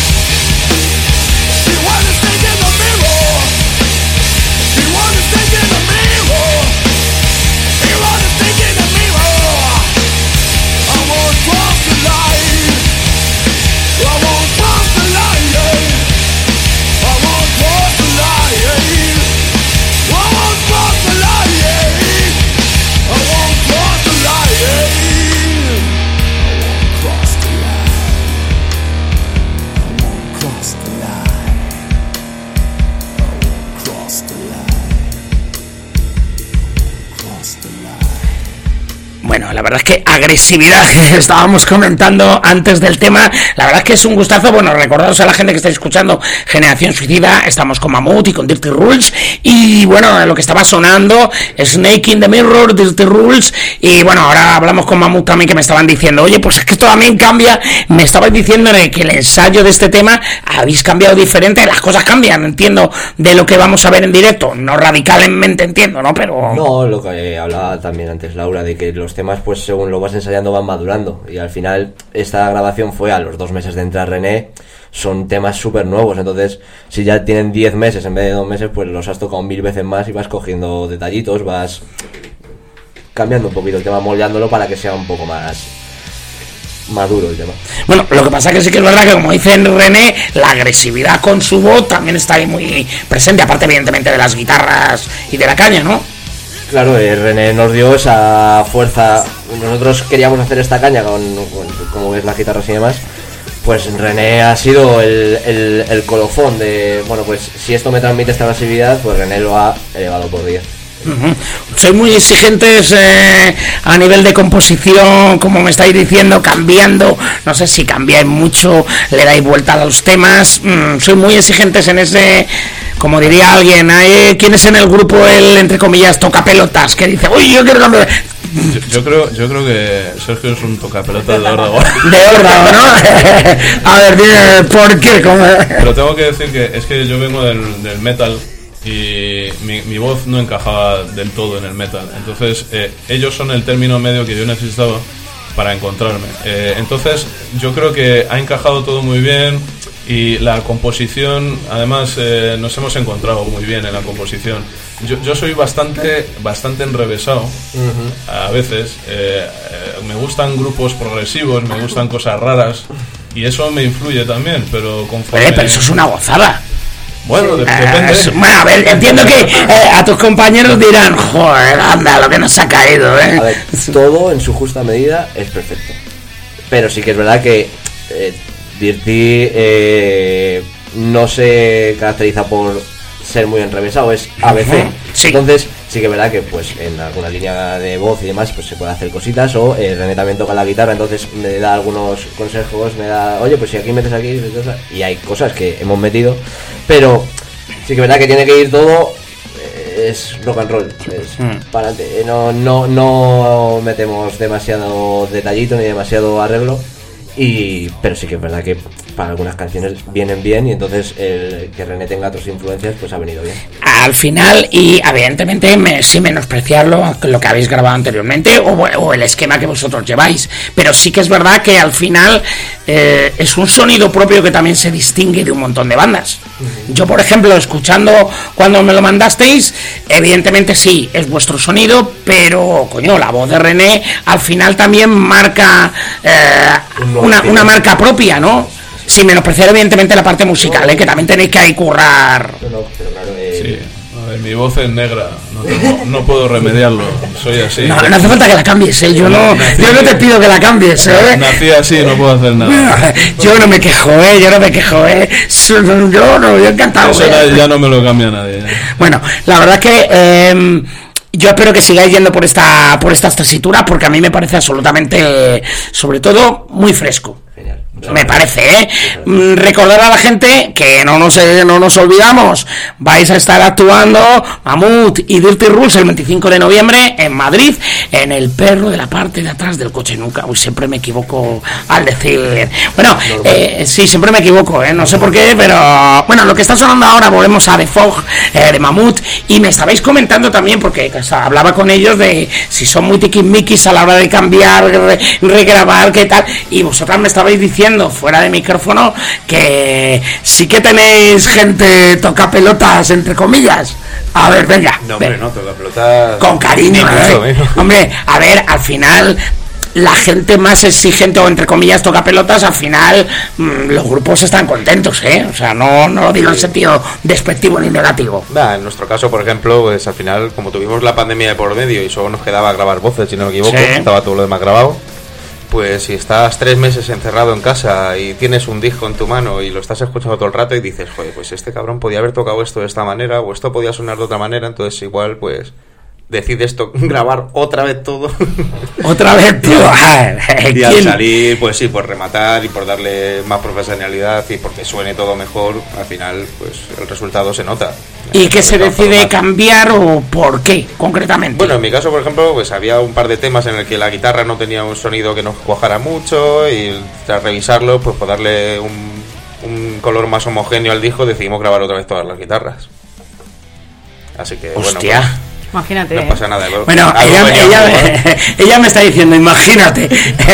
S18: Do you want to stay in the mirror? Do you want to stay in the mirror? Do you want to stay in the mirror? I won't cross the line. I won't cross the line. I won't cross the line. I won't cross the line. I won't cross the line.
S6: Bueno, la verdad es que agresividad que estábamos comentando antes del tema, la verdad es que es un gustazo. Bueno, recordaros a la gente que está escuchando Generación Suicida, estamos con Mamut y con Dirty Rules, y bueno, lo que estaba sonando, Snake in the Mirror, Dirty Rules, y bueno, ahora hablamos con Mamut también, que me estaban diciendo, oye, pues es que esto también cambia, me estabais diciendo que el ensayo de este tema habéis cambiado diferente, las cosas cambian, entiendo, de lo que vamos a ver en directo, no radicalmente entiendo, ¿no? Pero...
S15: No, lo que hablaba también antes Laura, de que los temas, pues según lo vas ensayando van madurando, y al final esta grabación fue a los 2 meses de entrar René. Son temas súper nuevos, entonces si ya tienen 10 meses en vez de 2 meses, pues los has tocado 1000 veces más y vas cogiendo detallitos, vas cambiando un poquito el tema, moldeándolo para que sea un poco más maduro el tema.
S6: Bueno, lo que pasa es que sí que es verdad que, como dice René, la agresividad con su voz también está ahí muy presente, aparte evidentemente de las guitarras y de la caña, ¿no?
S15: Claro, René nos dio esa fuerza. Nosotros queríamos hacer esta caña con como ves, las guitarras y demás. Pues René ha sido el colofón de, bueno, pues si esto me transmite esta agresividad, pues René lo ha elevado por 10.
S6: Sois muy exigentes a nivel de composición, como me estáis diciendo, cambiando, no sé si cambiáis mucho, le dais vuelta a los temas, sois muy exigentes en ese, como diría alguien, hay quienes en el grupo, el entre comillas toca pelotas, que dice, uy, yo quiero cambiar.
S2: Yo creo que Sergio es un tocapelotas de órdago.
S6: De órdago, ¿no? A ver, dime, ¿por qué? ¿Cómo?
S2: Pero tengo que decir que es que yo vengo del metal y mi voz no encajaba del todo en el metal. Entonces ellos son el término medio que yo necesitaba para encontrarme. Entonces yo creo que ha encajado todo muy bien. Y la composición, además, nos hemos encontrado muy bien en la composición. Yo soy bastante enrevesado, a veces. Me gustan grupos progresivos, me gustan cosas raras, y eso me influye también, pero conforme...
S6: pero eso es una gozada.
S2: Bueno, depende.
S6: Bueno, a ver, entiendo que a tus compañeros dirán, joder, anda, lo que nos ha caído,
S15: A ver, todo en su justa medida es perfecto. Pero sí que es verdad que Dirty no se caracteriza por ser muy enrevesado, es ABC. Sí. Entonces sí que es verdad que pues en alguna línea de voz y demás pues se puede hacer cositas, o René también toca la guitarra, entonces me da algunos consejos, me da, oye, pues si aquí metes aquí, y hay cosas que hemos metido, pero sí que es verdad que tiene que ir todo, es rock and roll, es para adelante, no metemos demasiado detallito ni demasiado arreglo, pero sí que es verdad que para algunas canciones vienen bien, y entonces que René tenga otras influencias pues ha venido bien.
S6: Al final, y evidentemente sin menospreciar lo que habéis grabado anteriormente o el esquema que vosotros lleváis, pero sí que es verdad que al final es un sonido propio que también se distingue de un montón de bandas. Yo, por ejemplo, escuchando cuando me lo mandasteis, evidentemente sí, es vuestro sonido, pero coño, la voz de René al final también marca una marca propia, ¿no? Sin menospreciar evidentemente la parte musical, que también tenéis que ahí currar.
S2: Sí, a ver, mi voz es negra, no puedo remediarlo, soy así.
S6: No hace falta que la cambies, yo no te pido que la cambies,
S2: Nací así, no puedo hacer nada.
S6: Yo no me quejo, yo encantado.
S2: Eso ya no me lo cambia nadie.
S6: Bueno, la verdad es que yo espero que sigáis yendo por esta tesitura, porque a mí me parece absolutamente, sobre todo, muy fresco. Me parece, recordar a la gente que no nos olvidamos, vais a estar actuando Mamut y Dirty Rules el 25 de noviembre en Madrid, en el Perro de la parte de atrás del coche. Nunca, siempre me equivoco al decir, bueno, sí, siempre me equivoco, no sé por qué, pero bueno, lo que está sonando ahora, volvemos a The Fog de Mamut, y me estabais comentando también, porque hablaba con ellos de si son muy tiquismiquis a la hora de cambiar, regrabar, qué tal, y vosotras me estabais diciendo fuera de micrófono que sí que tenéis gente toca pelotas, entre comillas. A ver, venga.
S16: No, hombre, no, toca pelotas
S6: con cariño, hombre, a ver, al final la gente más exigente, o entre comillas toca pelotas, al final los grupos están contentos, o sea, no lo digo en sentido despectivo ni negativo.
S16: En nuestro caso, por ejemplo, pues al final, como tuvimos la pandemia de por medio y solo nos quedaba grabar voces, si no me equivoco, estaba todo lo demás grabado, pues si estás 3 meses encerrado en casa y tienes un disco en tu mano y lo estás escuchando todo el rato y dices, joder, pues este cabrón podía haber tocado esto de esta manera, o esto podía sonar de otra manera, entonces igual pues decides grabar otra vez todo.
S6: Otra vez todo.
S16: Y al salir, pues sí, por rematar y por darle más profesionalidad y porque suene todo mejor, al final pues el resultado se nota.
S6: ¿Y qué se decide cambiar o por qué, concretamente?
S16: Bueno, en mi caso, por ejemplo, pues había un par de temas en el que la guitarra no tenía un sonido que nos cuajara mucho, y tras revisarlo, pues por darle un color más homogéneo al disco, decidimos grabar otra vez todas las guitarras. Así que,
S6: ¡hostia!
S16: Bueno, pues,
S17: imagínate.
S16: No pasa nada.
S6: Bueno, ella me está diciendo, imagínate.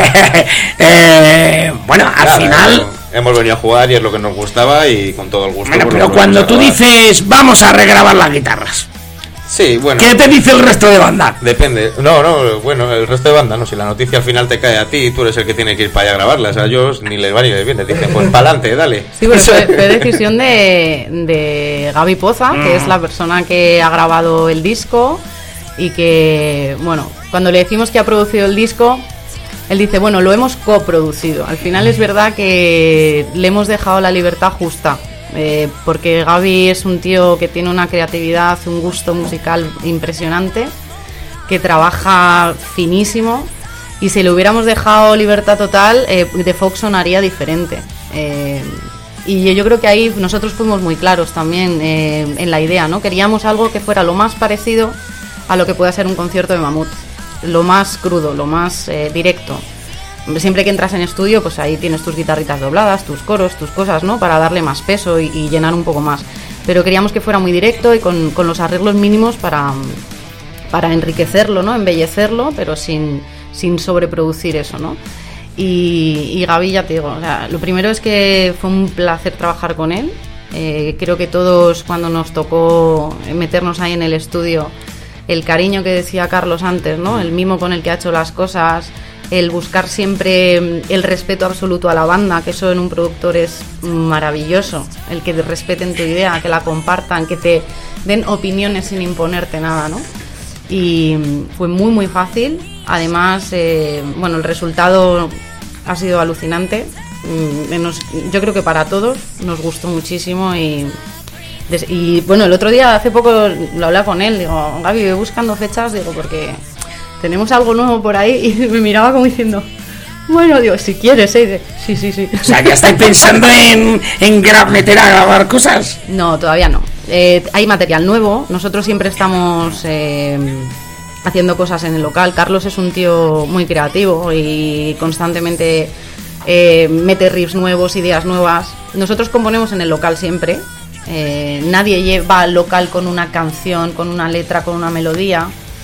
S6: Bueno, al final
S16: hemos venido a jugar y es lo que nos gustaba, y con todo el gusto.
S6: Bueno, pero cuando tú dices vamos a regrabar las guitarras,
S16: sí, bueno,
S6: ¿qué te dice el resto de banda?
S16: Depende. Bueno, el resto de banda, no, si la noticia al final te cae a ti y tú eres el que tiene que ir para allá a grabarla, o sea, ellos ni les va ni les viene, dicen, pues para adelante, dale.
S17: Sí, pero fue decisión de Gaby Poza, que es la persona que ha grabado el disco, y que, bueno, cuando le decimos que ha producido el disco, él dice, bueno, lo hemos coproducido. Al final es verdad que le hemos dejado la libertad justa, porque Gaby es un tío que tiene una creatividad, un gusto musical impresionante, que trabaja finísimo, y si le hubiéramos dejado libertad total, The Fox sonaría diferente. Y yo creo que ahí nosotros fuimos muy claros también en la idea, ¿no? Queríamos algo que fuera lo más parecido a lo que pueda ser un concierto de Mamut, lo más crudo, lo más directo. Siempre que entras en estudio, pues ahí tienes tus guitarritas dobladas, tus coros, tus cosas, ¿no? Para darle más peso y llenar un poco más. Pero queríamos que fuera muy directo y con los arreglos mínimos para enriquecerlo, ¿no? Embellecerlo, pero sin sobreproducir eso, ¿no? Y Gaby, ya te digo, o sea, lo primero es que fue un placer trabajar con él. Creo que todos, cuando nos tocó meternos ahí en el estudio, el cariño que decía Carlos antes, ¿no? El mimo con el que ha hecho las cosas, el buscar siempre el respeto absoluto a la banda, que eso en un productor es maravilloso, el que te respeten tu idea, que la compartan, que te den opiniones sin imponerte nada, ¿no? Y fue muy muy fácil. Además, bueno, el resultado ha sido alucinante. Yo creo que para todos nos gustó muchísimo y bueno, el otro día, hace poco lo hablé con él, digo, Gaby, voy buscando fechas, digo, porque tenemos algo nuevo por ahí, y me miraba como diciendo, bueno, digo, si quieres, ¿eh? Sí.
S6: O sea, ¿ya estáis pensando en meter a grabar cosas?
S17: No, todavía no. Hay material nuevo, nosotros siempre estamos haciendo cosas en el local. Carlos es un tío muy creativo y constantemente mete riffs nuevos, ideas nuevas. Nosotros componemos en el local siempre. Nadie va al local con una canción, con una letra, con una melodía.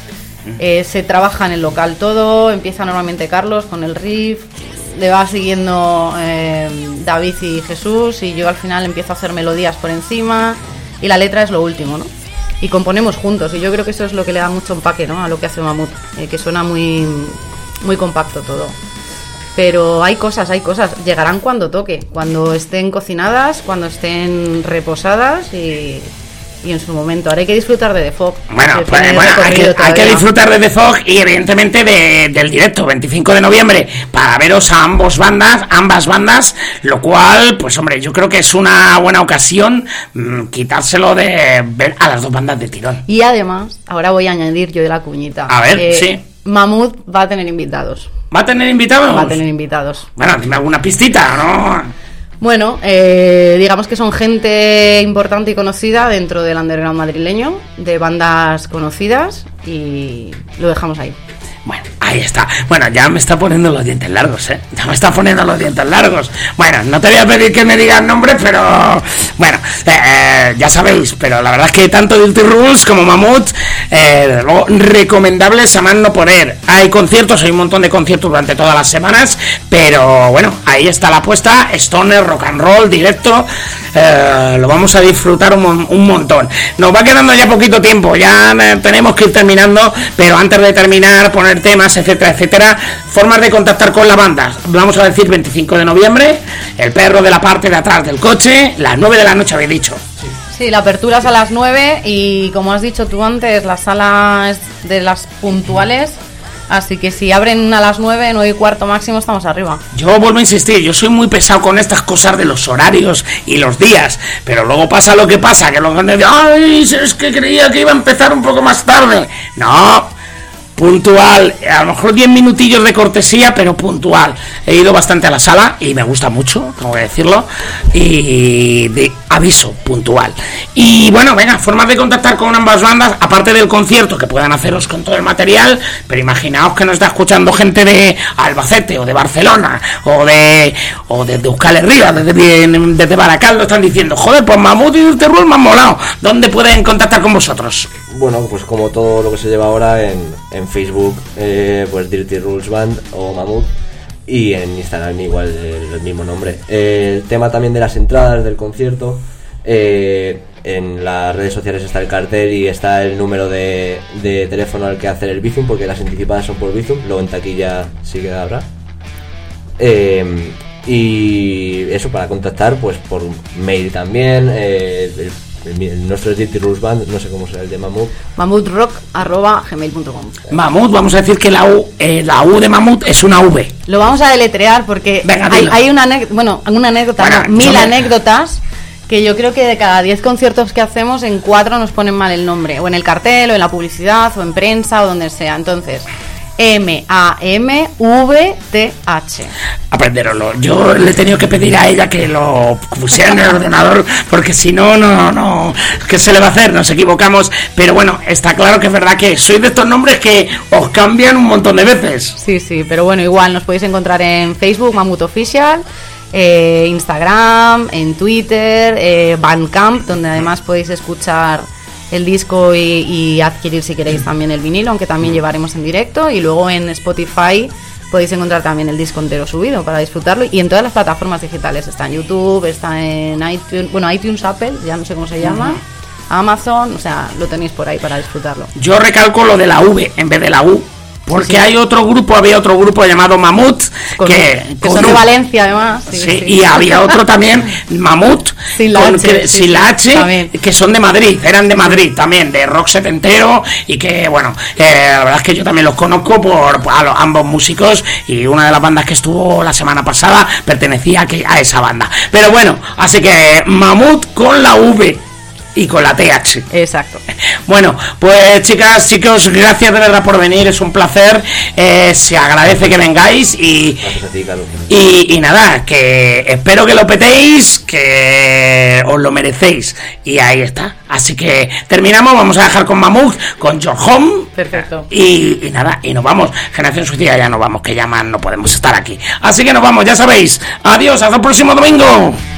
S17: Se trabaja en el local todo. Empieza normalmente Carlos con el riff, le va siguiendo David y Jesús, y yo al final empiezo a hacer melodías por encima y la letra es lo último, ¿no? Y componemos juntos, y yo creo que eso es lo que le da mucho empaque, ¿no?, a lo que hace Mamut, que suena muy, muy compacto todo. Pero hay cosas, llegarán cuando toque, cuando estén cocinadas, cuando estén reposadas y en su momento. Ahora hay que disfrutar de The Fog.
S6: Bueno, hay que disfrutar de The Fog y evidentemente del directo 25 de noviembre para veros a ambas bandas, lo cual, pues hombre, yo creo que es una buena ocasión quitárselo de ver a las dos bandas de tirón.
S17: Y además, ahora voy a añadir yo de la cuñita.
S6: A ver, sí.
S17: Mamut va a tener invitados.
S6: ¿Va a tener invitados?
S17: Va a tener invitados.
S6: Bueno, dime alguna pistita, ¿no?
S17: Bueno, digamos que son gente importante y conocida dentro del underground madrileño, de bandas conocidas, y lo dejamos ahí.
S6: Bueno, ahí está. Bueno, ya me está poniendo los dientes largos, ¿eh? Ya me está poniendo los dientes largos. Bueno, no te voy a pedir que me digas nombres, pero... Bueno, ya sabéis, pero la verdad es que tanto Dirty Rules como Mamut, luego recomendables a más no poder. Hay conciertos, hay un montón de conciertos durante todas las semanas, pero bueno, ahí está la apuesta. Stoner, rock and roll, directo, lo vamos a disfrutar un montón. Nos va quedando ya poquito tiempo, ya tenemos que ir terminando, pero antes de terminar, poner temas, etcétera, etcétera, formas de contactar con la banda. Vamos a decir 25 de noviembre, el perro de la parte de atrás del coche, las 9 de la noche habéis dicho.
S17: Sí, la apertura es a las 9 y como has dicho tú antes, la sala es de las puntuales, así que si abren a las 9, 9 y cuarto máximo, estamos arriba.
S6: Yo vuelvo a insistir, yo soy muy pesado con estas cosas de los horarios y los días, pero luego pasa lo que pasa, que los grandes dicen, ay, es que creía que iba a empezar un poco más tarde. No, puntual, a lo mejor 10 minutillos de cortesía, pero puntual. He ido bastante a la sala y me gusta mucho, tengo que decirlo, y de aviso, puntual. Y bueno, venga, formas de contactar con ambas bandas, aparte del concierto que puedan haceros con todo el material, pero imaginaos que nos está escuchando gente de Albacete o de Barcelona o de Euskal Herria, desde Baracaldo, están diciendo, joder, pues Mamut y Dirty Rules me han molado. ¿Dónde pueden contactar con vosotros?
S15: Bueno, pues como todo lo que se lleva ahora en Facebook, pues Dirty Rules Band o Mamut, y en Instagram igual el mismo nombre. El tema también de las entradas del concierto, en las redes sociales está el cartel y está el número de teléfono al que hacer el Bizum, porque las anticipadas son por Bizum, luego en taquilla sí que habrá. Y eso, para contactar pues por mail también. El nuestro es Dirty Rules Band, no sé cómo será el de Mamut.
S17: mamutrock@gmail.com.
S6: Mamut, vamos a decir que la U de Mamut es una V.
S17: Lo vamos a deletrear porque hay una anécdota, mil anécdotas, que yo creo que de cada 10 conciertos que hacemos, en 4 nos ponen mal el nombre, o en el cartel, o en la publicidad, o en prensa, o donde sea. Entonces, MAMVTH.
S6: Aprenderoslo. Yo le he tenido que pedir a ella que lo pusiera en el ordenador, porque si no, ¿qué se le va a hacer? Nos equivocamos. Pero bueno, está claro que es verdad que sois de estos nombres que os cambian un montón de veces.
S17: Sí, pero bueno, igual nos podéis encontrar en Facebook, Mamut Official, Instagram, en Twitter, Bandcamp, donde además podéis escuchar el disco y adquirir si queréis también el vinilo, aunque también llevaremos en directo, y luego en Spotify podéis encontrar también el disco entero subido para disfrutarlo, y en todas las plataformas digitales, está en YouTube, está en iTunes, Apple, ya no sé cómo se llama, Amazon, o sea, lo tenéis por ahí para disfrutarlo.
S6: Yo recalco lo de la V en vez de la U, porque había otro grupo llamado Mamut,
S17: que son de Valencia además.
S6: Sí, y había otro también, Mamut, sin la H, que son de Madrid, eran de Madrid también, de rock setentero, y que bueno, la verdad es que yo también los conozco por ambos músicos, y una de las bandas que estuvo la semana pasada pertenecía a esa banda. Pero bueno, así que Mamut con la V y con la TH.
S17: Exacto.
S6: Bueno, pues chicas, chicos, gracias de verdad por venir, es un placer, se agradece que vengáis y nada, que espero que lo petéis, que os lo merecéis, y ahí está. Así que terminamos, vamos a dejar con Mamut, con Your Home.
S17: Perfecto.
S6: Y nada, y nos vamos. Generación Suicida, ya nos vamos, que ya más no podemos estar aquí. Así que nos vamos, ya sabéis. Adiós, hasta el próximo domingo.